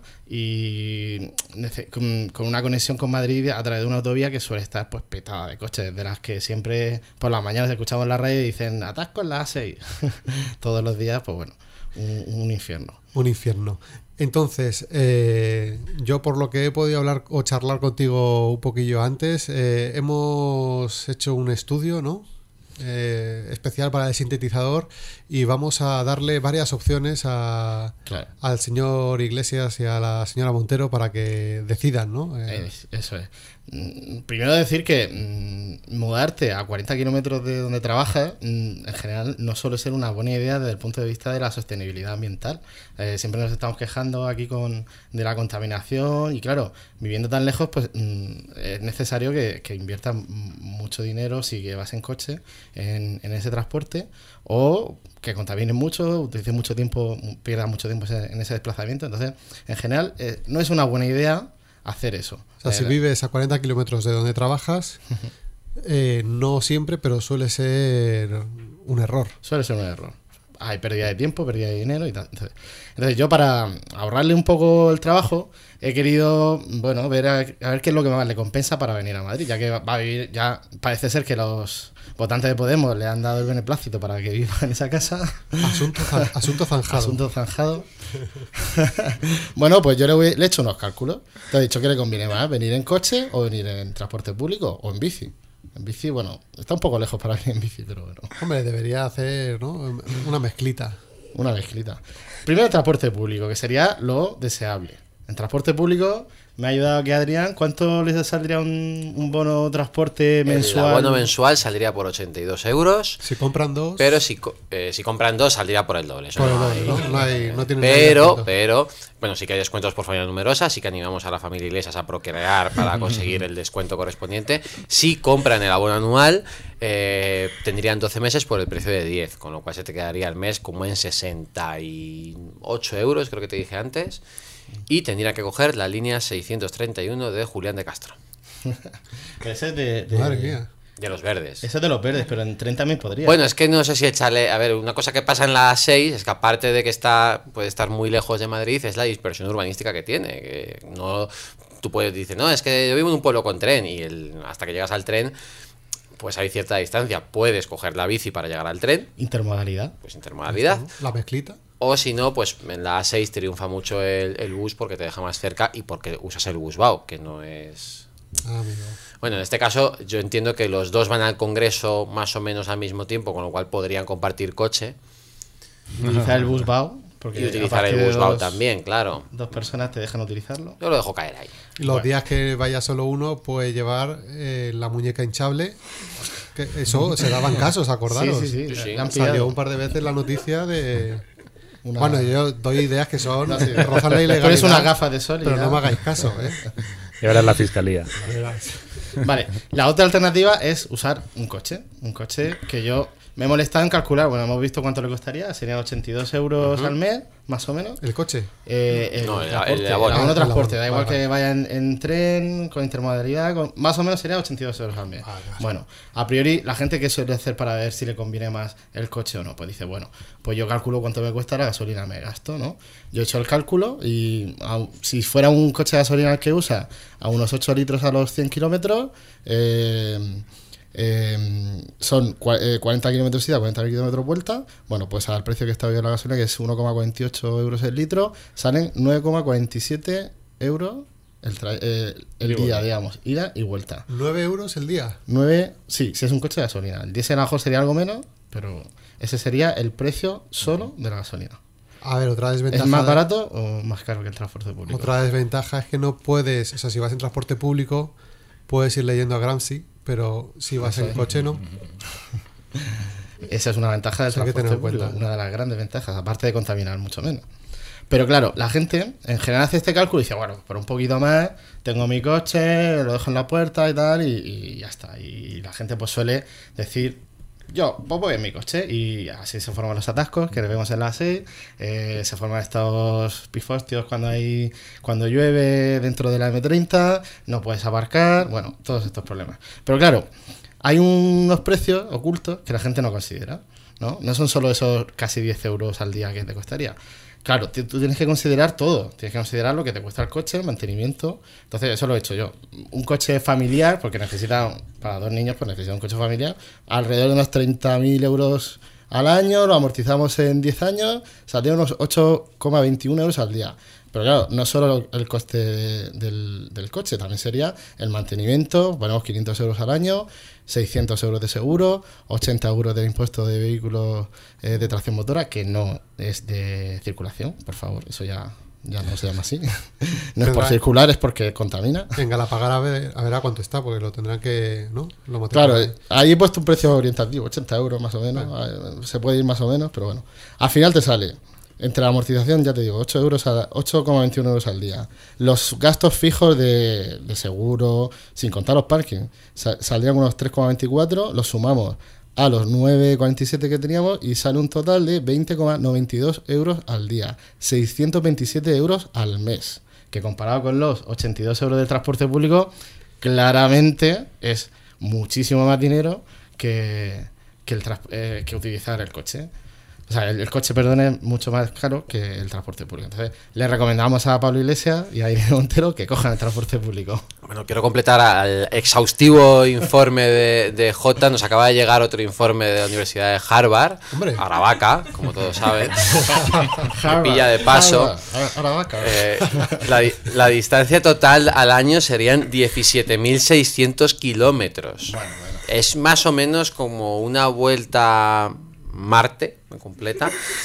y nece- con, con una conexión con Madrid a través de una autovía que suele estar pues petada de coches, de las que siempre por las mañanas escuchamos en la radio y dicen atasco en la A seis. Todos los días, pues bueno, un, un infierno. Un infierno. Entonces, eh, yo por lo que he podido hablar o charlar contigo un poquillo antes, eh, hemos hecho un estudio, ¿no? Eh, especial para el sintetizador y vamos a darle varias opciones a, Claro. al señor Iglesias y a la señora Montero para que decidan, ¿no? Eh, Es- eso es. Mm, Primero decir que mm, mudarte a cuarenta kilómetros de donde trabajas, mm, en general, no suele ser una buena idea desde el punto de vista de la sostenibilidad ambiental. Eh, siempre nos estamos quejando aquí con de la contaminación y claro, viviendo tan lejos, pues mm, es necesario que, que inviertas m- mucho dinero si que vas en coche en, en ese transporte o que contamines mucho, utilices mucho tiempo, pierdas mucho tiempo ese- en ese desplazamiento. Entonces, en general, eh, no es una buena idea hacer eso. o sea, si Eh, vives a cuarenta kilómetros de donde trabajas, eh, no siempre, pero suele ser un error. Suele ser un error. Hay pérdida de tiempo, pérdida de dinero y tal. Entonces, entonces yo para ahorrarle un poco el trabajo he querido, bueno, ver a, a ver qué es lo que más le compensa para venir a Madrid, ya que va va a vivir, ya parece ser que los votantes de Podemos le han dado el beneplácito para que viva en esa casa. Asunto, zan- asunto zanjado. Asunto zanjado. Bueno, pues yo le, voy- le he hecho unos cálculos. Te he dicho que le conviene más venir en coche o venir en transporte público o en bici. En bici, bueno, está un poco lejos para venir en bici, pero bueno. Hombre, debería hacer, ¿no? Una mezclita. Una mezclita. Primero el transporte público, que sería lo deseable. En transporte público me ha ayudado aquí Adrián. ¿Cuánto les saldría un, un bono transporte mensual? El abono mensual saldría por ochenta y dos euros, Si compran dos, pero si, co- eh, si compran dos saldría por el doble. Eso por el no doble, hay- ¿no? No hay, no tienen Pero, descuento. pero, bueno, sí que hay descuentos por familia numerosa, sí que animamos a la familia Iglesias a procrear para conseguir el descuento correspondiente. Si compran el abono anual, eh, tendrían doce meses por el precio de diez, con lo cual se te quedaría el mes como en sesenta y ocho euros, creo que te dije antes, y tendría que coger la línea seiscientos treinta y uno de Julián de Castro, Ese es de, de- Madre mía. de los verdes. Ese es de los verdes, pero en tren también podría. Bueno, es que no sé si echarle. A ver, una cosa que pasa en la A seis es que aparte de que está puede estar muy lejos de Madrid, es la dispersión urbanística que tiene. Que no, tú puedes decir, no, es que yo vivo en un pueblo con tren y el, hasta que llegas al tren, pues hay cierta distancia. Puedes coger la bici para llegar al tren, Intermodalidad. pues intermodalidad. La mezclita. O si no, pues en la A seis triunfa mucho el, el bus porque te deja más cerca y porque usas el Busbao, que no es. Ah, amigo. Bueno, en este caso yo entiendo que los dos van al Congreso más o menos al mismo tiempo, con lo cual podrían compartir coche Utilizar el Busbao. Porque y a utilizar partir el de Busbao dos- también, claro. Dos personas te dejan utilizarlo. Yo lo dejo caer ahí. Y los Bueno. días que vaya solo uno puede llevar eh, la muñeca hinchable. Que eso se daban casos, acordaros. Sí, sí, sí. Sí, sí. Le han Salió pillado un par de veces la noticia de. una- Bueno, yo doy ideas que son No, sí. rozan la ilegalidad. Pones unas gafas de sol y Pero ya. no me hagáis caso, ¿eh? Y ahora es la fiscalía. Vale, la otra alternativa es usar un coche. Un coche que yo me he molestado en calcular. Bueno, hemos visto cuánto le costaría. Serían ochenta y dos euros al mes, más o menos. El coche. Eh, el, No, el- transporte, el el abono. abono Ah, el transporte, abono. da igual Vale, que vaya en, en tren, con intermodalidad, con- más o menos sería ochenta y dos euros al mes. Vale, vale. Bueno, a priori, la gente que suele hacer para ver si le conviene más el coche o no, pues dice, bueno, pues yo calculo cuánto me cuesta la gasolina, me gasto, ¿no? Yo he hecho el cálculo y a- si fuera un coche de gasolina el que usa a unos ocho litros a los cien kilómetros, eh, eh, son cua- eh, cuarenta kilómetros ida, cuarenta kilómetros vuelta. Bueno, pues al precio que está hoy la gasolina, que es uno coma cuarenta y ocho euros el litro, salen nueve coma cuarenta y siete euros el, tra- eh, el día, bueno. digamos, ida y vuelta. ¿nueve euros el día? nueve, sí, si es un coche de gasolina. El diésel a lo mejor sería algo menos, pero ese sería el precio solo de la gasolina. A ver, otra desventaja. ¿Es más barato o más caro que el transporte público? Otra desventaja es que no puedes, o sea, si vas en transporte público, puedes ir leyendo a Gramsci, pero si vas Eso en es. coche no. Esa es una ventaja del Eso hay que transporte tener en público, cuenta. una de las grandes ventajas, aparte de contaminar mucho menos. Pero claro, la gente en general hace este cálculo y dice, bueno, por un poquito más, tengo mi coche, lo dejo en la puerta y tal, y, y ya está. Y la gente pues suele decir, yo pues voy en mi coche, y así se forman los atascos que vemos en la A seis, eh, se forman estos pifostios cuando hay cuando llueve dentro de la eme treinta, no puedes aparcar, bueno, todos estos problemas. Pero claro, hay unos precios ocultos que la gente no considera, ¿no? No son solo esos casi diez euros al día que te costaría. Claro, t- tú tienes que considerar todo. Tienes que considerar lo que te cuesta el coche, el mantenimiento. Entonces, eso lo he hecho yo. Un coche familiar, porque necesita, para dos niños, pues necesita un coche familiar, alrededor de unos treinta mil euros al año, lo amortizamos en diez años, saldría unos ocho coma veintiuno euros al día. Pero claro, no solo el coste de- del, del coche, también sería el mantenimiento, ponemos quinientos euros al año, seiscientos euros de seguro, ochenta euros de impuesto de vehículos eh, de tracción motora, que no es de circulación, por favor, eso ya, ya no se llama así. No es por Tendrá- circular, es porque contamina. En Galapagar a ver, a ver a cuánto está, porque lo tendrán que, ¿no? Lo Claro, matriculan. ahí he puesto un precio orientativo, ochenta euros más o menos, eh, se puede ir más o menos, pero bueno. Al final te sale, entre la amortización, ya te digo, ocho euros a- ocho coma veintiuno euros al día. Los gastos fijos de, de seguro, sin contar los parking, sa- saldrían unos tres coma veinticuatro, los sumamos a los nueve coma cuarenta y siete que teníamos y sale un total de veinte coma noventa y dos euros al día, seiscientos veintisiete euros al mes, que comparado con los ochenta y dos euros del transporte público, claramente es muchísimo más dinero que, que, el tras- eh, que utilizar el coche. O sea, el, el coche, perdón, es mucho más caro que el transporte público. Entonces, le recomendamos a Pablo Iglesias y a Irene Montero que cojan el transporte público. Bueno, quiero completar al exhaustivo informe de, de Jota. Nos acaba de llegar otro informe de la Universidad de Harvard, Hombre. Aravaca, como todos saben. Me pilla de paso. Harvard, Aravaca. Eh, la, di- la distancia total al año serían diecisiete mil seiscientos kilómetros. Es más o menos como una vuelta a Marte completa,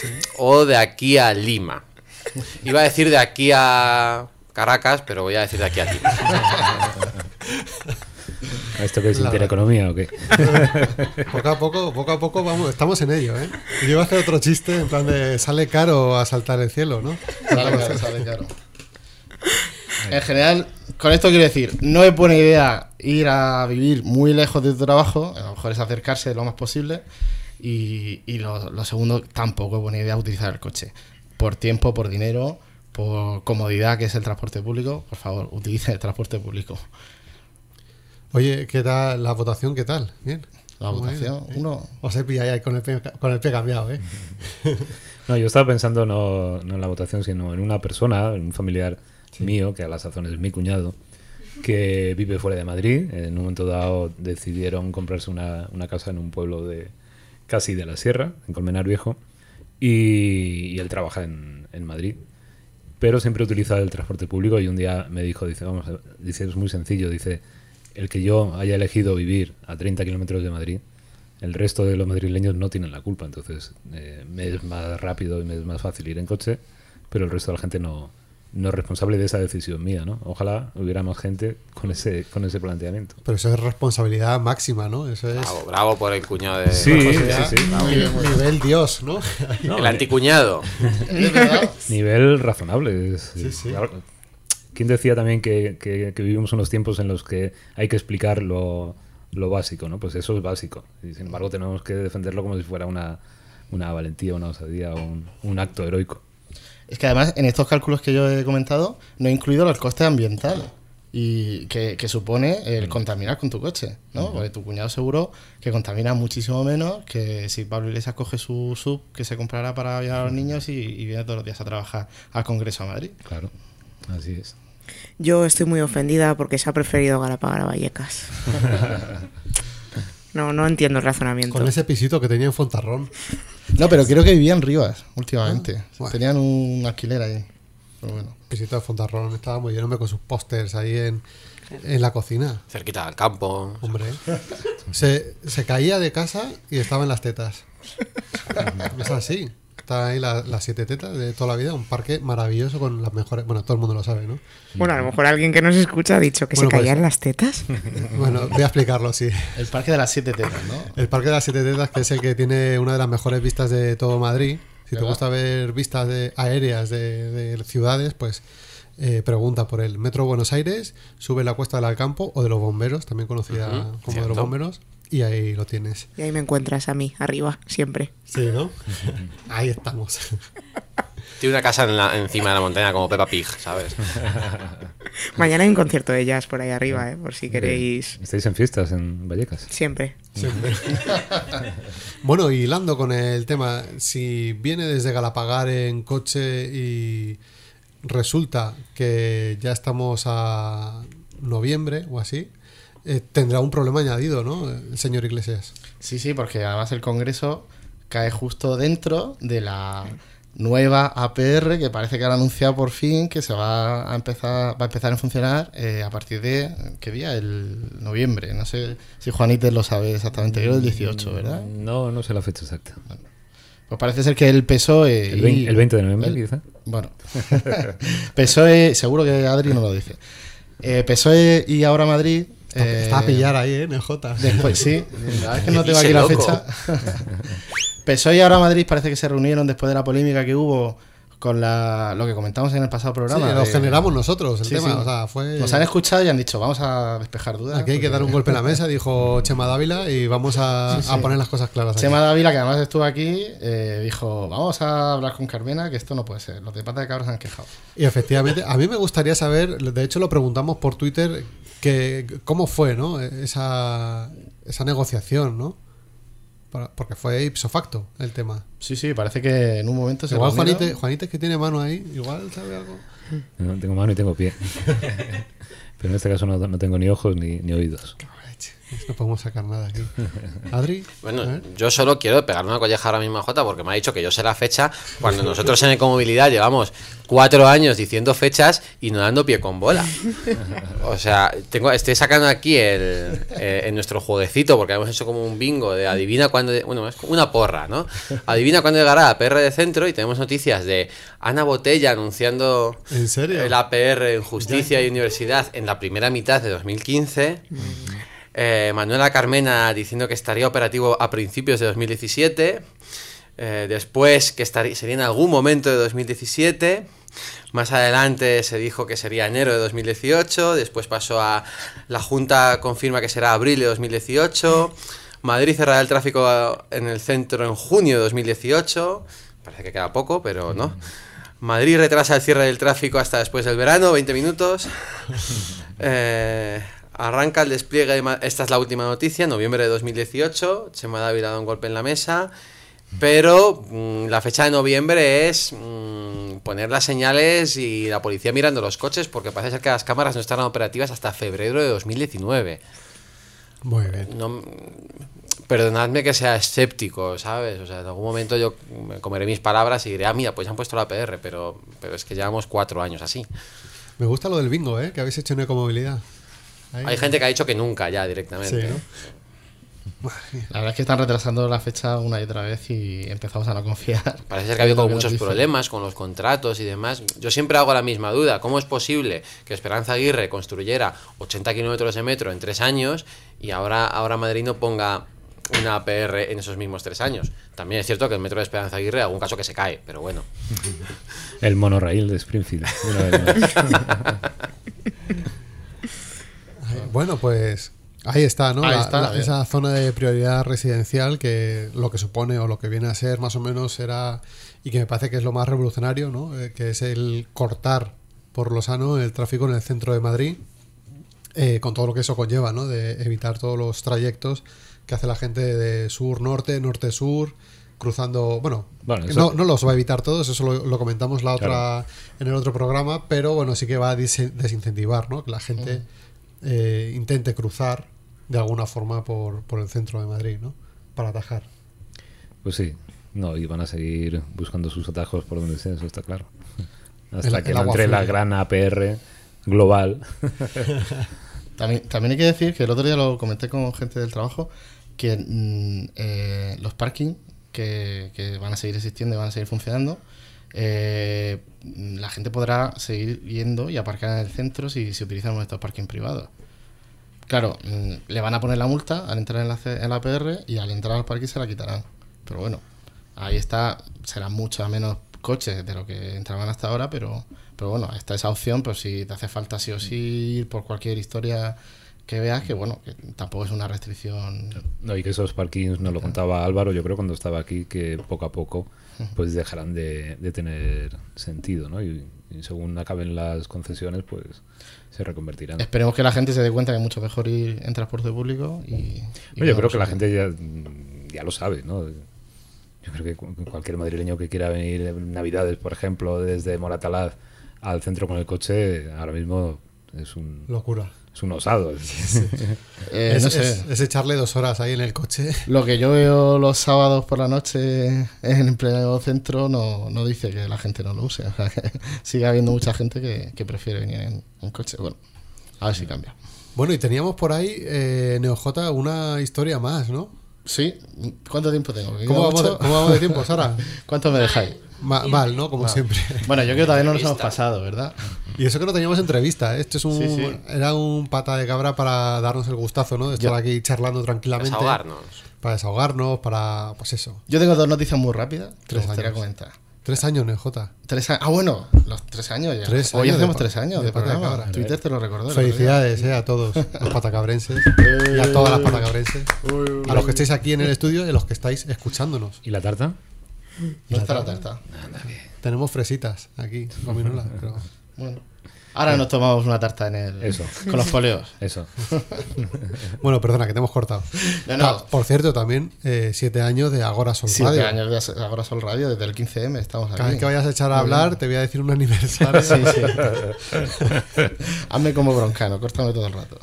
o de aquí a Lima. Iba a decir de aquí a Caracas, pero voy a decir de aquí a Lima. ¿Esto qué es La intereconomía o qué? Poco a poco, poco a poco vamos, estamos en ello, ¿eh? Yo iba a hacer otro chiste en plan de sale caro asaltar el cielo, ¿no? Sale caro, sale caro. En general, con esto quiero decir, no es buena idea ir a vivir muy lejos de tu trabajo, a lo mejor es acercarse lo más posible, y, y lo, lo segundo, tampoco es buena idea utilizar el coche. Por tiempo, por dinero, por comodidad, que es el transporte público, por favor, utilice el transporte público. Oye, ¿qué tal la votación? ¿Qué tal? Bien. La Muy votación, bien. uno... Os he pillado ahí con el pie, con el pie cambiado, ¿eh? No, yo estaba pensando no, no en la votación, sino en una persona, en un familiar mío, que a la sazón es mi cuñado, que vive fuera de Madrid. En un momento dado decidieron comprarse una, una casa en un pueblo de casi de la sierra, en Colmenar Viejo, y, y él trabaja en, en Madrid, pero siempre utiliza el transporte público. Y un día me dijo, dice, vamos, dice, es muy sencillo, dice, el que yo haya elegido vivir a treinta kilómetros de Madrid, el resto de los madrileños no tienen la culpa. Entonces eh, me es más rápido y me es más fácil ir en coche, pero el resto de la gente no, no es responsable de esa decisión mía, ¿no? Ojalá hubiera más gente con ese con ese planteamiento. Pero eso es responsabilidad máxima, ¿no? Eso es Bravo, bravo por el cuñado de... Sí, sí, ya, sí. nivel, nivel Dios, ¿no? No, El anticuñado. ¿Es verdad? nivel razonable. Es- Sí, sí. claro. ¿Quién decía también que, que- que vivimos unos tiempos en los que hay que explicar lo, lo básico, ¿no? Pues eso es básico. Y sin embargo tenemos que defenderlo como si fuera una, una valentía, una osadía o un, un acto heroico. Es que además en estos cálculos que yo he comentado no he incluido los costes ambientales y que, que supone el contaminar con tu coche, ¿no? Porque tu cuñado seguro que contamina muchísimo menos que si Pablo Iglesias coge su sub que se comprará para llevar a los niños y, y viene todos los días a trabajar al Congreso a Madrid. Claro, así es. Yo estoy muy ofendida porque se ha preferido Galapagar a Vallecas. No, no entiendo el razonamiento. Con ese pisito que tenía en Fontarrón. No, pero creo que vivía en Rivas últimamente. Ah, bueno. Tenían un alquiler ahí. Pero bueno. Visita de Fontarrón estaba muy lleno con sus pósters ahí en, en la cocina. Cerquita del campo. Hombre, se, se caía de casa y estaba en las tetas. Es así. Está ahí la- las siete tetas de toda la vida, un parque maravilloso con las mejores... Bueno, todo el mundo lo sabe, ¿no? Bueno, a lo mejor alguien que nos escucha ha dicho que Bueno, se pues- caían las tetas. Bueno, voy a explicarlo, sí. El Parque de las Siete Tetas, ¿no? El Parque de las Siete Tetas, que es el que tiene una de las mejores vistas de todo Madrid. Si te ¿Verdad? gusta ver vistas de, aéreas de, de ciudades, pues eh, pregunta por el Metro Buenos Aires, sube la Cuesta del Alcampo o de los Bomberos, también conocida Ujú, como de cierto. los Bomberos, y ahí lo tienes. Y ahí me encuentras a mí, arriba, siempre. Sí, ¿no? Ahí estamos. Tiene una casa en la- encima de la montaña como Peppa Pig, ¿sabes? Mañana hay un concierto de jazz por ahí arriba, ¿eh? Por si queréis. ¿Estáis en fiestas en Vallecas? Siempre. Siempre. Bueno, y hilando con el tema, si viene desde Galapagar en coche y resulta que ya estamos a noviembre o así, eh, tendrá un problema añadido, ¿no, el señor Iglesias? Sí, sí, porque además el Congreso cae justo dentro de la nueva A P R que parece que han anunciado por fin que se va a empezar va a empezar a funcionar eh, a partir de ¿qué día? El noviembre. No sé si Juanite lo sabe exactamente, creo el dieciocho, ¿verdad? No, no sé la fecha exacta. Pues parece ser que el P S O E El y- veinte, el veinte de noviembre, el- quizá. Bueno, P S O E, seguro que Adri no lo dice. Eh, P S O E y Ahora Madrid. Está, eh, está a pillar ahí, ¿eh? En el J. Después, sí. La verdad es que no tengo Ese aquí la loco. fecha. P S O E y Ahora Madrid parece que se reunieron después de la polémica que hubo con la, lo que comentamos en el pasado Sí, programa. lo de- generamos nosotros el Sí, tema. sí. O sea, fue... Nos han escuchado y han dicho, vamos a despejar dudas. Aquí hay que porque- dar un golpe en la mesa, dijo Chema Dávila, y vamos a, Sí, sí. a poner las cosas claras. aquí. Chema Dávila, que además estuvo aquí, eh, dijo, vamos a hablar con Carmena, que esto no puede ser. Los de Pata de Cabra se han quejado. Y efectivamente, a mí me gustaría saber, de hecho lo preguntamos por Twitter, que cómo fue, ¿no? Esa, esa negociación, ¿no? Para- Porque fue ipso facto el tema. Sí, sí, parece que en un momento se Igual reunieron. Juanite, Juanite que tiene mano ahí, igual sabe algo. No, tengo mano y tengo pie. Pero en este caso no, no tengo ni ojos ni, ni oídos. No podemos sacar nada aquí. Adri, Bueno, a ver. yo solo quiero pegarle una colleja ahora mismo a Jota porque me ha dicho que yo sé la fecha cuando nosotros en Ecomovilidad llevamos cuatro años diciendo fechas y no dando pie con bola. O sea, tengo, estoy sacando aquí el, eh, en nuestro jueguecito porque hemos hecho como un bingo de adivina cuándo, bueno, es como una porra, ¿no? Adivina cuándo llegará a P R de centro y tenemos noticias de Ana Botella anunciando ¿En serio? el A P R en Justicia y Universidad en la primera mitad de dos mil quince. Eh, Manuela Carmena diciendo que estaría operativo a principios de dos mil diecisiete. Eh, después que estaría, sería en algún momento de dos mil diecisiete. Más adelante se dijo que sería enero de dos mil dieciocho. Después pasó a la Junta confirma que será abril de dos mil dieciocho. Madrid cerrará el tráfico en el centro en junio de dos mil dieciocho. Parece que queda poco, pero no. Madrid retrasa el cierre del tráfico hasta después del verano, veinte minutos. Eh, arranca el despliegue de ma- esta es la última noticia, noviembre de dos mil dieciocho. Chema Dávila da un golpe en la mesa. Pero mm, la fecha de noviembre es mm, poner las señales y la policía mirando los coches porque parece ser que las cámaras no estarán operativas hasta febrero de dos mil diecinueve. Muy bien. No, perdonadme que sea escéptico, ¿sabes? O sea, en algún momento yo me comeré mis palabras y diré, ah, mira, pues ya han puesto la P R, pero, pero es que llevamos cuatro años así. Me gusta lo del bingo, ¿eh? Que habéis hecho en Ecomovilidad. Ahí. Hay gente que ha dicho que nunca ya directamente. Sí, ¿no? La verdad es que están retrasando la fecha una y otra vez y empezamos a no confiar. Parece ser que ha habido como Lo que nos muchos dicen. problemas con los contratos y demás. Yo siempre hago la misma duda. ¿Cómo es posible que Esperanza Aguirre construyera ochenta kilómetros de metro en tres años y ahora, ahora Madrid no ponga una A P R en esos mismos tres años? También es cierto que el metro de Esperanza Aguirre, algún caso que se cae, pero bueno. El monorraíl de Springfield. Una vez más. Bueno, pues ahí está, ¿no? Ahí La- está, la- bien. esa zona de prioridad residencial que lo que supone o lo que viene a ser más o menos será, y que me parece que es lo más revolucionario, ¿no? Eh, que es el cortar por lo sano el tráfico en el centro de Madrid, eh, con todo lo que eso conlleva, ¿no? De evitar todos los trayectos que hace la gente de sur-norte, norte-sur, cruzando, bueno, Bueno, eso- no, no los va a evitar todos, eso lo, lo comentamos la otra Claro. en el otro programa, pero bueno, sí que va a dis- desincentivar, ¿no? Que la gente eh, intente cruzar de alguna forma por, por el centro de Madrid, ¿no? Para atajar. Pues sí. No, y van a seguir buscando sus atajos por donde sea, eso está claro. hasta El- que el no agua entre la fluye. gran A P R global. También, también hay que decir que el otro día lo comenté con gente del trabajo, que mm, eh, los parking que, que van a seguir existiendo y van a seguir funcionando, eh, la gente podrá seguir yendo y aparcar en el centro si se utilizan nuestros parking privados. Claro, mm, le van a poner la multa al entrar en la, C- en la A P R y al entrar al parking se la quitarán. Pero bueno, ahí está, serán mucho menos coches de lo que entraban hasta ahora, pero, pero bueno, está esa opción, pues si te hace falta sí o sí ir por cualquier historia que veas, que bueno, que tampoco es una restricción. No, y que esos parkings, nos lo contaba Álvaro, yo creo cuando estaba aquí, que poco a poco pues dejarán de, de tener sentido, ¿no? Y, y según acaben las concesiones, pues se reconvertirán. Esperemos que la gente se dé cuenta que es mucho mejor ir en transporte público y... y Oye, yo creo vamos que la a- gente ya, ya lo sabe, ¿no? Yo creo que cu- cualquier madrileño que quiera venir en Navidades, por ejemplo, desde Moratalaz al centro con el coche, ahora mismo es un, Locura. es un osado. Eh, es, no sé. es- es echarle dos horas ahí en el coche. Lo que yo veo los sábados por la noche en el pleno centro no, no dice que la gente no lo use. O sea, que sigue habiendo mucha gente que, que prefiere venir en, en coche. Bueno, a ver si cambia. Bueno, y teníamos por ahí, eh, NeoJ, una historia más, ¿no? Sí, ¿cuánto tiempo tengo? ¿Me ¿Cómo queda vamos, de, mucho? ¿Cómo vamos de tiempo, Sara? ¿Cuánto me dejáis? Ma- mal, ¿no? Como Mal. siempre. Bueno, yo creo que todavía no nos hemos pasado, ¿verdad? Y eso que no teníamos entrevista. ¿eh? Esto es un, Sí, sí. era un pata de cabra para darnos el gustazo, ¿no? De estar Yo- aquí charlando tranquilamente. Desahogarnos. Para desahogarnos, para... Pues eso. Yo tengo dos noticias muy rápidas que Tres me gustaría años. comentar. Tres años, NeoJ. Tres años. Ah, bueno, los tres años ya. Tres Hoy años de hacemos pa- tres años de de, pata de programa. cabra. Twitter te lo recordó. Felicidades eh, a todos los patacabrenses y a todas las patacabrenses. A los que estáis aquí en el estudio y a los que estáis escuchándonos. ¿Y la tarta? No está la tarta. Tenemos fresitas aquí, gominolas, pero... Bueno. Ahora nos tomamos una tarta en el... Eso. Con los folios. Eso. Bueno, perdona, que te hemos cortado. No, no. Ah, por cierto, también eh, siete años de Agora Sol Siete Radio. años de Agora Sol Radio, desde el quince eme estamos aquí. Cada vez que vayas a echar a hablar, te voy a decir un aniversario. Sí, sí. Hazme como broncano, córtame todo el rato.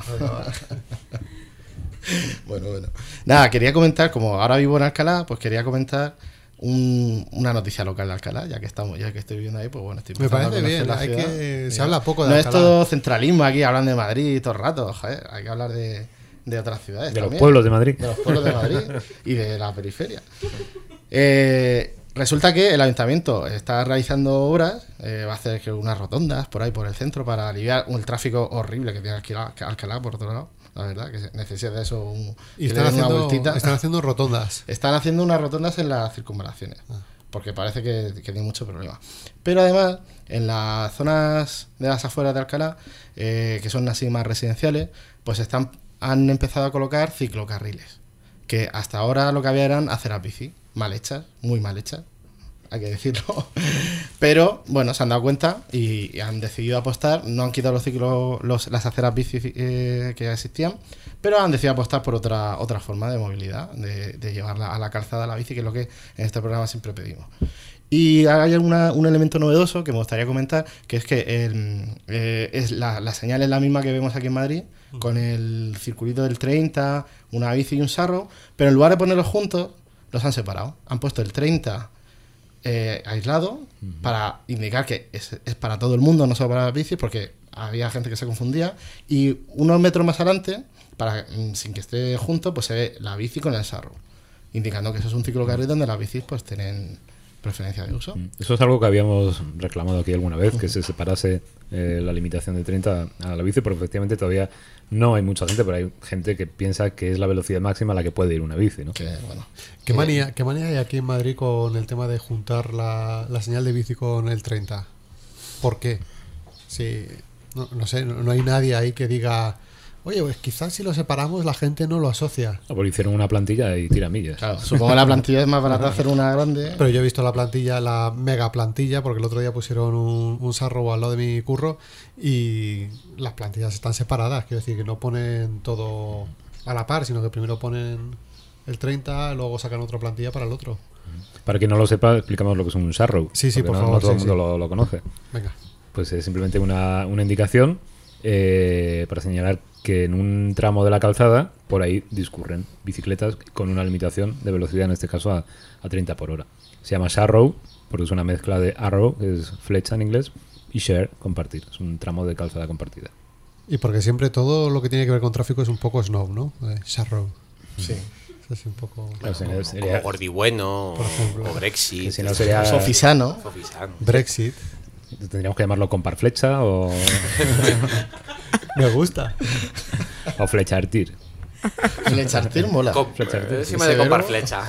Bueno, bueno. Nada, quería comentar, como ahora vivo en Alcalá, pues quería comentar un- una noticia local de Alcalá, ya que estamos, ya que estoy viviendo ahí, pues bueno, estoy Me empezando a parece conocer bien, la hay ciudad. que- se Mira, habla poco de No Alcalá. es todo centralismo aquí, hablando de Madrid todo el rato, joder, hay que hablar de, de otras ciudades De los también. pueblos de Madrid. De los pueblos de Madrid y de la periferia. Eh, resulta que el ayuntamiento está realizando obras, eh, va a hacer que unas rotondas por ahí por el centro para aliviar el tráfico horrible que tiene Alcalá, Alcalá por otro lado. La verdad, que se- necesita de eso un, Y que le están den una haciendo, vueltita. están haciendo rotondas. Están haciendo unas rotondas en las circunvalaciones, Ah. porque parece que, que tiene mucho problema. Pero además, en las zonas de las afueras de Alcalá, eh, que son así más residenciales, pues están han empezado a colocar ciclocarriles, que hasta ahora lo que había eran aceras bici, mal hechas, muy mal hechas, hay que decirlo. Pero bueno, se han dado cuenta y, y han decidido apostar, no han quitado los ciclos, los, las aceras bici eh, que ya existían, pero han decidido apostar por otra otra forma de movilidad, de, de llevarla a la calzada, a la bici, que es lo que en este programa siempre pedimos. Y hay una- un elemento novedoso que me gustaría comentar, que es que el, eh, es la, la señal es la misma que vemos aquí en Madrid, con el circulito del treinta, una bici y un sarro, pero en lugar de ponerlos juntos, los han separado. Han puesto el treinta eh, aislado para indicar que es, es para todo el mundo, no solo para las bicis, porque había gente que se confundía, y unos metros más adelante, para mm, sin que esté junto, pues se ve la bici con el sarro, indicando que eso es un ciclocarril donde las bicis pues tienen preferencia de uso. Eso es algo que habíamos reclamado aquí alguna vez, que se separase eh, la limitación de treinta a la bici, pero efectivamente todavía no hay mucha gente, pero hay gente que piensa que es la velocidad máxima a la que puede ir una bici, ¿no? Que, bueno, ¿Qué que- manía, ¿Qué manía hay aquí en Madrid con el tema de juntar la, la señal de bici con el treinta? ¿Por qué? Sí, no, no sé, no, no hay nadie ahí que diga, oye, pues quizás si lo separamos la gente no lo asocia. Ah, porque hicieron una plantilla y tiramillas. Claro, supongo que la plantilla es más barata hacer una grande. Pero yo he visto la plantilla, la mega plantilla, porque el otro día pusieron un, un sarro al lado de mi curro y las plantillas están separadas. Quiero decir que no ponen todo a la par, sino que primero ponen el treinta, luego sacan otra plantilla para el otro. Para quien no lo sepa, explicamos lo que es un Sarrow. Sí, sí, porque por no, favor, no todo sí, el mundo sí. Lo, lo conoce. Venga. Pues es simplemente una, una indicación eh, para señalar que en un tramo de la calzada, por ahí discurren bicicletas con una limitación de velocidad, en este caso a, a treinta por hora. Se llama Sharrow, porque es una mezcla de arrow, que es flecha en inglés, Y share, compartir. Es un tramo de calzada compartida. Y porque siempre todo lo que tiene que ver con tráfico es un poco snob, ¿no? Eh, Sharrow. Sí. Es un poco... Claro, si no Como, sería- como Gordibueno Por ejemplo. o Brexit. que si no sería... Sofisano. Sofisano. Brexit. Tendríamos que llamarlo compar flecha o, Me gusta. o flechartir. Flechartir mola. Com- Flechartir. encima Ese de compar verbo. flecha.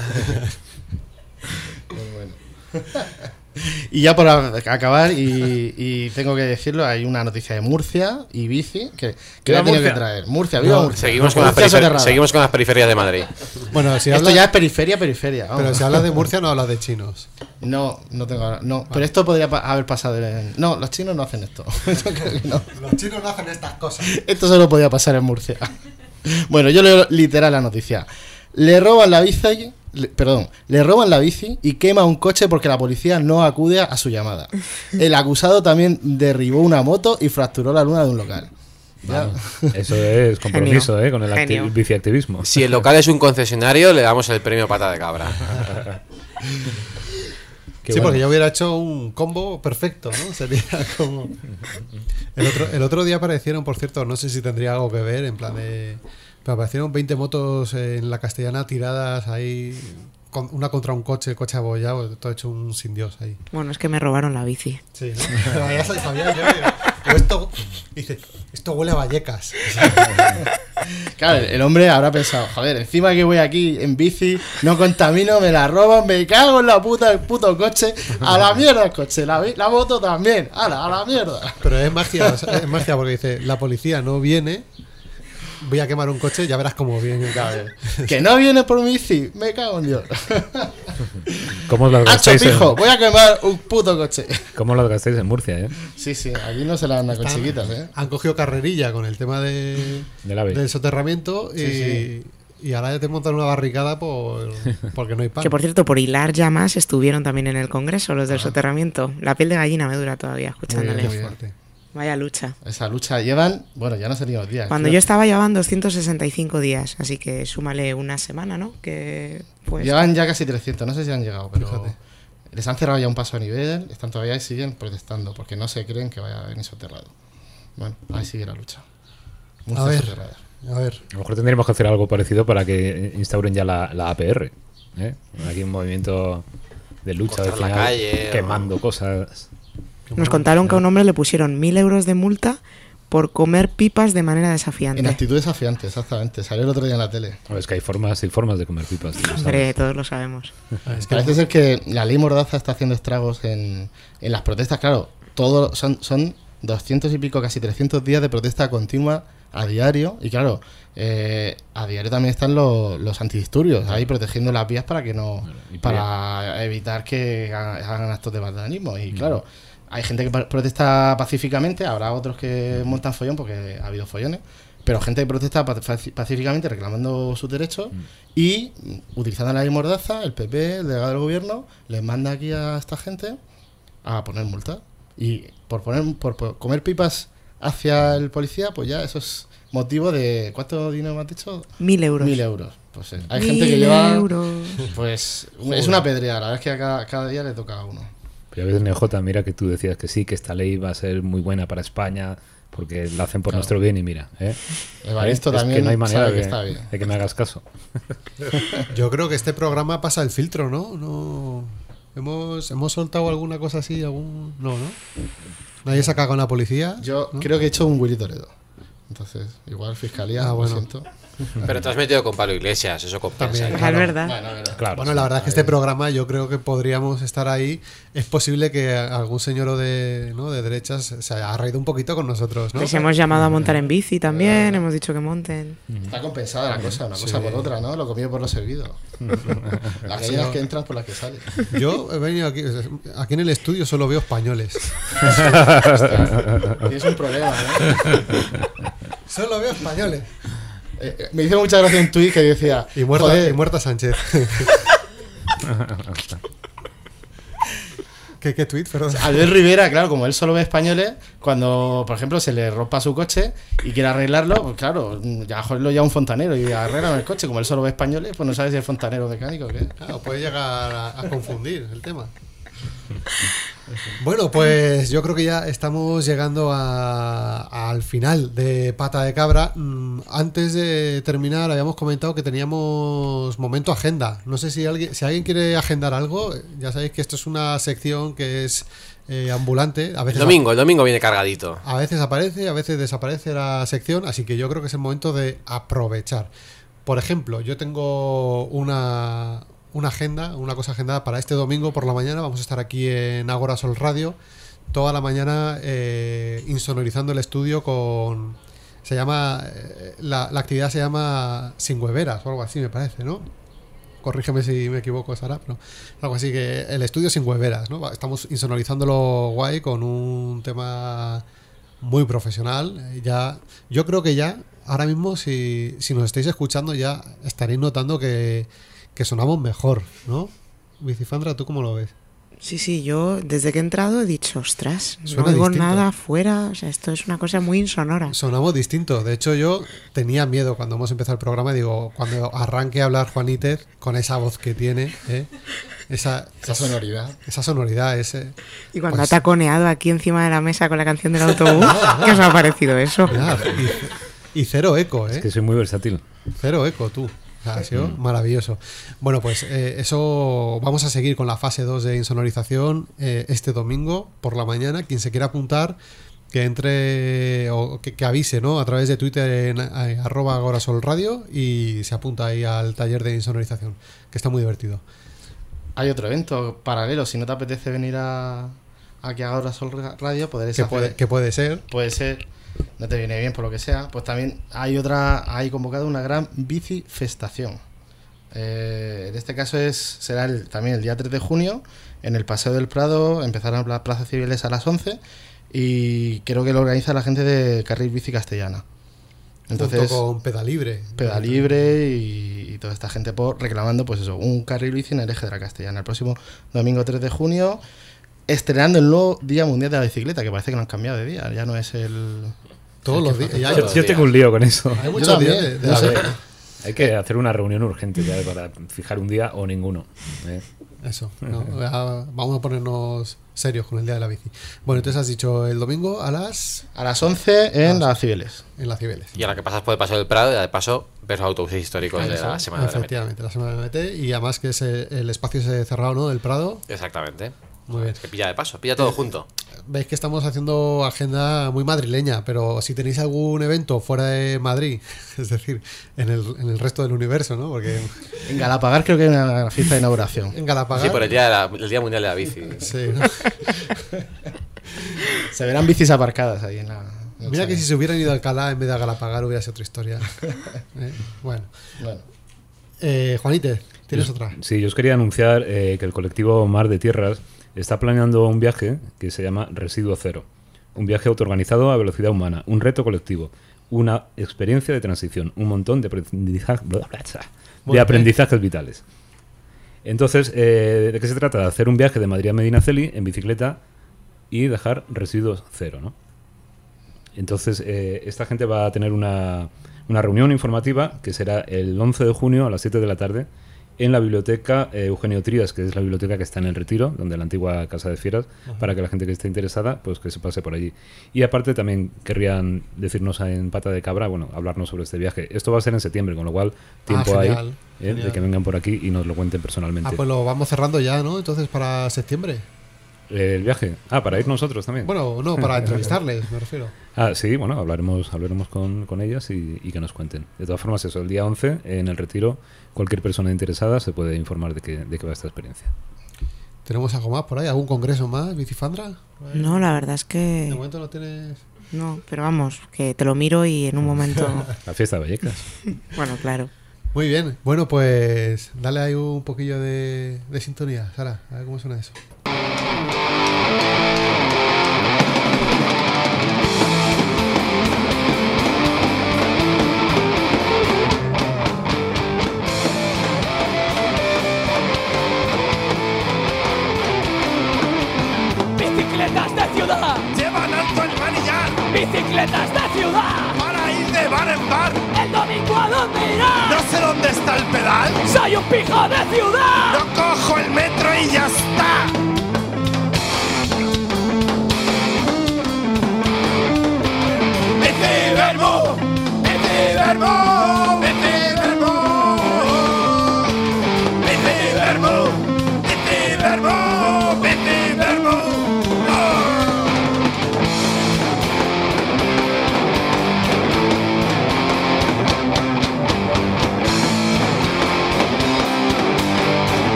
Muy bueno. Y ya por a- acabar, y, y tengo que decirlo, hay una noticia de Murcia y bici que, que ¡Viva la tengo Murcia! que traer. Murcia, viva No, Murcia. Seguimos con, las Murcia perifer- soterrada. seguimos con las periferias de Madrid. Bueno, si Esto habla, ya es periferia, periferia. vamos. pero si hablas de Murcia no hablas de chinos. No, no tengo. No, pero esto podría pa- haber pasado. En... No, los chinos no hacen esto. Yo creo que no. Los chinos no hacen estas cosas. Esto solo podía pasar en Murcia. Bueno, yo leo literal la noticia. Le roban la bici, le- perdón, le roban la bici y quema un coche porque la policía no acude a su llamada. El acusado también derribó una moto y fracturó la luna de un local. Ya. Eso es compromiso, ¿eh? Con el acti- Genio. biciactivismo. Si el local es un concesionario, le damos el premio pata de cabra. Qué Sí, bueno. porque yo hubiera hecho un combo perfecto, ¿no? Sería como... El otro, el otro día aparecieron, por cierto, no sé si tendría algo que ver, en plan de... Pero aparecieron veinte motos en la Castellana tiradas ahí, con- una contra un coche, el coche abollado, todo hecho un sin Dios ahí. Bueno, es que me robaron la bici. Sí, ¿no? Ya sabía yo. digo, pero esto, dice, esto huele a Vallecas. Claro, el hombre habrá pensado, joder, encima que voy aquí en bici, no contamino, me la roban, me cago en la puta el puto coche, a la mierda el coche, la, bi- la moto también, ala, a la mierda. Pero es magia, o sea, es magia porque dice, la policía no viene, voy a quemar un coche, ya verás cómo viene. Que no viene por mi bici, me cago en Dios. ¿Cómo lo Hacho gastáis en, pijo, voy a quemar un puto coche. cómo lo gastáis en Murcia, eh? Sí, sí, aquí no se la anda con chiquitas, eh. Han cogido carrerilla con el tema de, Del AVE. del soterramiento y, Sí, y ahora ya te montan una barricada por, porque no hay pan. Que por cierto, por hilar llamas estuvieron también en el Congreso, los del soterramiento. La piel de gallina me dura todavía Muy bien, escuchándoles. qué fuerte. Vaya lucha. Esa lucha llevan, bueno, ya no serían los días. Cuando creo- yo estaba llevaban doscientos sesenta y cinco días, así que súmale una semana, ¿no? Que pues Llevan ya casi trescientos, no sé si han llegado, pero Fíjate. les han cerrado ya un paso a nivel, están todavía y siguen protestando porque no se creen que vaya a venir soterrado. Bueno, ahí sigue la lucha. Murcia A ver. soterrada. A ver, A lo mejor tendríamos que hacer algo parecido para que instauren ya la, la A P R. ¿eh? Aquí un movimiento de lucha Cortar al la final, calle, quemando cosas. nos contaron que a un hombre le pusieron mil euros de multa por comer pipas de manera desafiante. En actitud desafiante, exactamente. Salió el otro día en la tele. No, es que hay formas y formas de comer pipas. tío, ¿sabes? Hombre, todos lo sabemos. es que Parece ser que la ley Mordaza está haciendo estragos en, en las protestas. Claro, todo son, son doscientos y pico, casi trescientos días de protesta continua a diario. Y claro, eh, a diario también están los, los antidisturbios ahí protegiendo las vías para que no y para evitar que hagan, hagan actos de vandalismo. Y claro, hay gente que pa- protesta pacíficamente, habrá otros que montan follón porque ha habido follones. Pero gente que protesta pa- faci- pacíficamente reclamando sus derechos y mm, utilizando la ley Mordaza, el P P, el delegado del gobierno, les manda aquí a esta gente a poner multa. Y por poner por, por comer pipas hacia el policía, pues ya eso es motivo de... ¿Cuánto dinero me has dicho? Mil euros. Mil euros. Pues eh, hay Mil gente que lleva... euros. Pues es una pedrea, la verdad es que a cada, cada día le toca a uno. Pero a veces, N J, mira que tú decías que sí, que esta ley va a ser muy buena para España porque la hacen por Claro. nuestro bien y mira, ¿eh? Evaristo es también que no hay manera sabe que de, está bien. de que me hagas caso. yo creo que este programa pasa el filtro, ¿no? No hemos, hemos soltado alguna cosa así, algún no, ¿no? Nadie se ha cagado en la policía. Yo ¿no? creo que he hecho un Willy Toledo. Entonces, igual fiscalía, Ah, lo bueno. siento. Pero te has metido con Pablo Iglesias, eso compensa. También. ¿eh? Es verdad. Bueno, verdad. Claro. Bueno, la verdad es que este programa yo creo que podríamos estar ahí. Es posible que algún señor de, ¿no? de derechas se haya reído un poquito con nosotros, ¿no? Les hemos llamado a montar en bici también, hemos dicho que monten. Está compensada la cosa, una Sí. cosa por otra, ¿no? Lo comido por lo servido. Las gallinas que entran por las que salen. Yo he venido aquí, aquí en el estudio solo veo españoles. Tienes un problema, ¿no? Solo veo españoles. Eh, eh, me hizo mucha gracia un tuit que decía... Y muerta, joder, y muerta Sánchez. ¿Qué, qué tuit? Perdón. Albert Rivera, claro, como él solo ve españoles, cuando, por ejemplo, se le rompa su coche y quiere arreglarlo, pues claro, ya joderlo ya un fontanero y arreglan el coche. Como él solo ve españoles, pues no sabe si es fontanero o mecánico o qué. Claro, puede llegar a, a confundir el tema. Bueno, pues yo creo que ya estamos llegando a, al final de Pata de Cabra. Antes de terminar, habíamos comentado que teníamos momento agenda. No sé si alguien, si alguien quiere agendar algo. Ya sabéis que esto es una sección que es eh, ambulante. A veces el domingo, el domingo viene cargadito. A veces aparece, a veces desaparece la sección. Así que yo creo que es el momento de aprovechar. Por ejemplo, yo tengo una... una agenda, una cosa agendada para este domingo por la mañana. Vamos a estar aquí en Agora Sol Radio toda la mañana eh, insonorizando el estudio con... Se llama... Eh, la, la actividad se llama Sin Hueveras o algo así, me parece, ¿no? Corrígeme si me equivoco, Sara, pero algo así, que el estudio Sin Hueveras, ¿no? Estamos insonorizándolo guay con un tema muy profesional. Ya, yo creo que ya, ahora mismo, si, si nos estáis escuchando, ya estaréis notando que que sonamos mejor, ¿no? Bicifandra, ¿tú cómo lo ves? Sí, sí, yo desde que he entrado he dicho, ostras, Suena no oigo distinto. nada afuera, o sea, esto es una cosa muy insonora. Sonamos distinto. De hecho, yo tenía miedo cuando hemos empezado el programa. Digo, cuando arranque a hablar Juanítez con esa voz que tiene, ¿eh? esa, Esa sonoridad. esa sonoridad, ese... Y cuando pues, ha taconeado aquí encima de la mesa con la canción del autobús, ¿qué os ha parecido eso? ya, y, y cero eco, ¿eh? Es que soy muy versátil. Cero eco, tú. Ha sido maravilloso. Bueno, pues eh, eso, vamos a seguir con la fase dos de insonorización eh, este domingo por la mañana. Quien se quiera apuntar, que entre o que, que avise, ¿no? A través de Twitter en eh, arroba Agorasol Radio y se apunta ahí al taller de insonorización, que está muy divertido. Hay otro evento paralelo. Si no te apetece venir a aquí a Agorasol Radio, podréis Que hacer... puede, que puede ser. Puede ser... no te viene bien por lo que sea, pues también hay otra, hay convocado una gran bicifestación. Eh, en este caso es será el, también el día tres de junio en el Paseo del Prado. Empezarán las plazas civiles a las once y creo que lo organiza la gente de Carril Bici Castellana. Entonces, junto con Pedalibre. Pedalibre y, y toda esta gente por reclamando pues eso, un carril bici en el eje de la Castellana. El próximo domingo tres de junio, estrenando el nuevo Día Mundial de la Bicicleta, que parece que lo han cambiado de día, ya no es el... Todos los días. ya- Yo, yo tengo un lío con eso. Hay Yo muchos también, días de, de no la sé. vez. Hay que hacer una reunión urgente ya para fijar un día o ninguno. ¿eh? Eso, ¿no? Ya vamos a ponernos serios con el Día de la Bici. Bueno, entonces has dicho el domingo a las... A las once en Ah, las Cibeles. en las Cibeles. Y a la que pasas por el Paseo del Prado, y de paso ves los autobuses históricos de Eso, la Semana de la Meta. efectivamente, la Semana de la M T. Y además que es eh, el espacio ese cerrado, ¿no? Del Prado. Exactamente. Muy bien. Es que pilla de paso, pilla todo junto. Veis que estamos haciendo agenda muy madrileña, pero si tenéis algún evento fuera de Madrid, es decir, en el, en el resto del universo, ¿no? Porque En Galapagar creo que hay una fiesta de inauguración. en Galapagar... Sí, por el día, de la- el día Mundial de la Bici. Sí, ¿no? Se verán bicis aparcadas ahí en la... en el Mira que salón. si se hubieran ido a Alcalá en vez de a Galapagar hubiera sido otra historia. ¿Eh? Bueno. Bueno, Eh, Juanite, ¿tienes otra? Sí, yo os quería anunciar eh, que el colectivo Mar de Tierras está planeando un viaje que se llama Residuo Cero. Un viaje autoorganizado a velocidad humana, un reto colectivo, una experiencia de transición, un montón de, aprendizaje, de aprendizajes vitales. Entonces, eh, ¿de qué se trata? De hacer un viaje de Madrid a Medinaceli en bicicleta y dejar residuos cero, ¿no? Entonces, eh, esta gente va a tener una, una reunión informativa que será el once de junio a las siete de la tarde en la biblioteca eh, Eugenio Trías, que es la biblioteca que está en el Retiro, donde la antigua Casa de Fieras, uh-huh. para que la gente que esté interesada, pues que se pase por allí. Y aparte también querrían decirnos en Pata de Cabra, bueno, hablarnos sobre este viaje. Esto va a ser en septiembre, con lo cual tiempo Ah, hay genial, eh, genial. de que vengan por aquí y nos lo cuenten personalmente. Ah, pues lo vamos cerrando ya, ¿no? Entonces para septiembre. Eh, el viaje. Ah, para ir nosotros también. Bueno, no, para entrevistarles, me refiero. Ah, sí, bueno, hablaremos, hablaremos con, con ellas y, y que nos cuenten. De todas formas, eso, el día once, en el Retiro, cualquier persona interesada se puede informar de qué de qué va esta experiencia. ¿Tenemos algo más por ahí? ¿Algún congreso más, Bicifandra? No, la verdad es que... De momento no tienes... No, pero vamos, que te lo miro y en un momento... La fiesta de Vallecas. Bueno, claro. Muy bien. Bueno, pues dale ahí un poquillo de, de sintonía, Sara. A ver cómo suena eso. Bicicletas de ciudad llevan alto el manillar Bicicletas de ciudad para ir de bar en bar. El domingo a dónde irás. No sé dónde está el pedal. Soy un pijo de ciudad. No cojo el metro y ya está.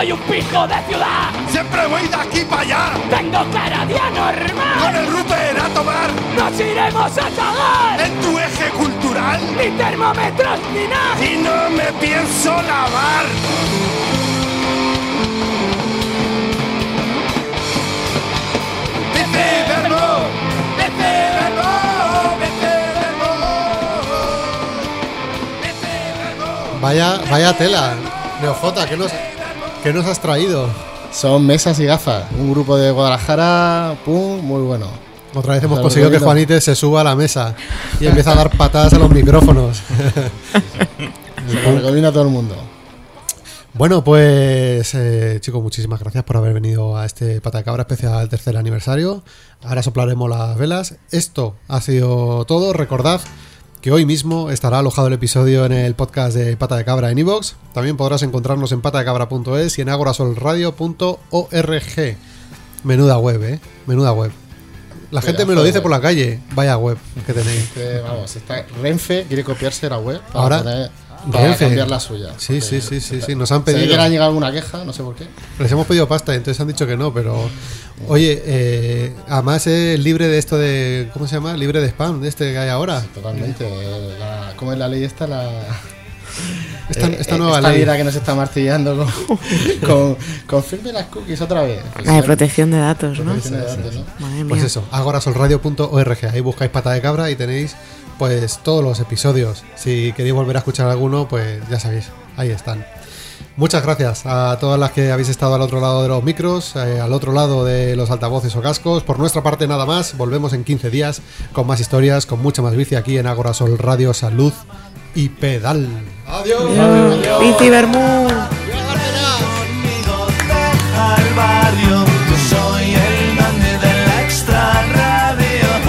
soy un pijo de ciudad. Siempre voy de aquí para allá. Tengo cara de anormal. Con el router a tomar. Nos iremos a cagar. En tu eje cultural. Ni termómetros ni nada. Y no me pienso lavar. Vaya, vaya tela, Neofota, ¿qué nos, ¿qué nos has traído? Son mesas y gafas, un grupo de Guadalajara, pum, muy bueno. Otra vez hemos conseguido que Juanite se suba a la mesa y empieza a dar patadas a los micrófonos. Se lo recomiendo a todo el mundo. Bueno, pues eh, chicos, muchísimas gracias por haber venido a este Pata de Cabra especial tercer aniversario. Ahora soplaremos las velas. Esto ha sido todo. Recordad que hoy mismo estará alojado el episodio en el podcast de Pata de Cabra en iVoox. También podrás encontrarnos en pata de cabra punto es y en agorasolradio punto org. Menuda web, ¿eh? Menuda web. La gente Pedazo me lo dice web. por la calle. Vaya web que tenéis. Que, vamos, está, Renfe quiere copiarse la web para, Ahora, poner, para Renfe. cambiar la suya. Sí, sí, sí, sí, sí. Nos han Se ve pedido. que le han llegado alguna queja, no sé por qué. Les hemos pedido pasta y entonces han dicho que no, pero oye, eh, además es libre de esto de, ¿cómo se llama? Libre de spam, de este que hay ahora. Totalmente. La, ¿Cómo es la ley esta? La, Esta, eh, esta nueva esta ley. vida que nos está martillando con, con confirme las cookies otra vez. Pues, La de protección de datos, ¿no? protección de datos, ¿no? Madre mía. Pues eso, agorasolradio punto org. Ahí buscáis Pata de Cabra y tenéis pues todos los episodios. Si queréis volver a escuchar alguno, pues ya sabéis, ahí están. Muchas gracias a todas las que habéis estado al otro lado de los micros, eh, al otro lado de los altavoces o cascos. Por nuestra parte nada más, volvemos en quince días con más historias, con mucha más bici aquí en Agorasol Radio, Salud y Pedal. ¡Adiós! Adiós. Bici Bermú. Al barrio, yo soy el grande de la extra radio.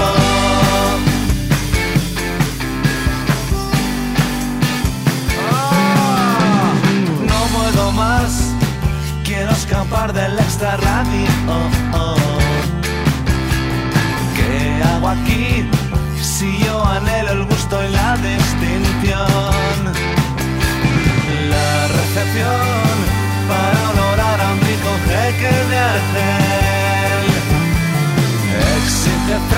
Oh, no puedo más, quiero escapar del extra radio. Oh, oh. ¿Qué hago aquí? Si yo anhelo el gusto y la distinción. La recepción para honorar a un rico jeque de arcel exige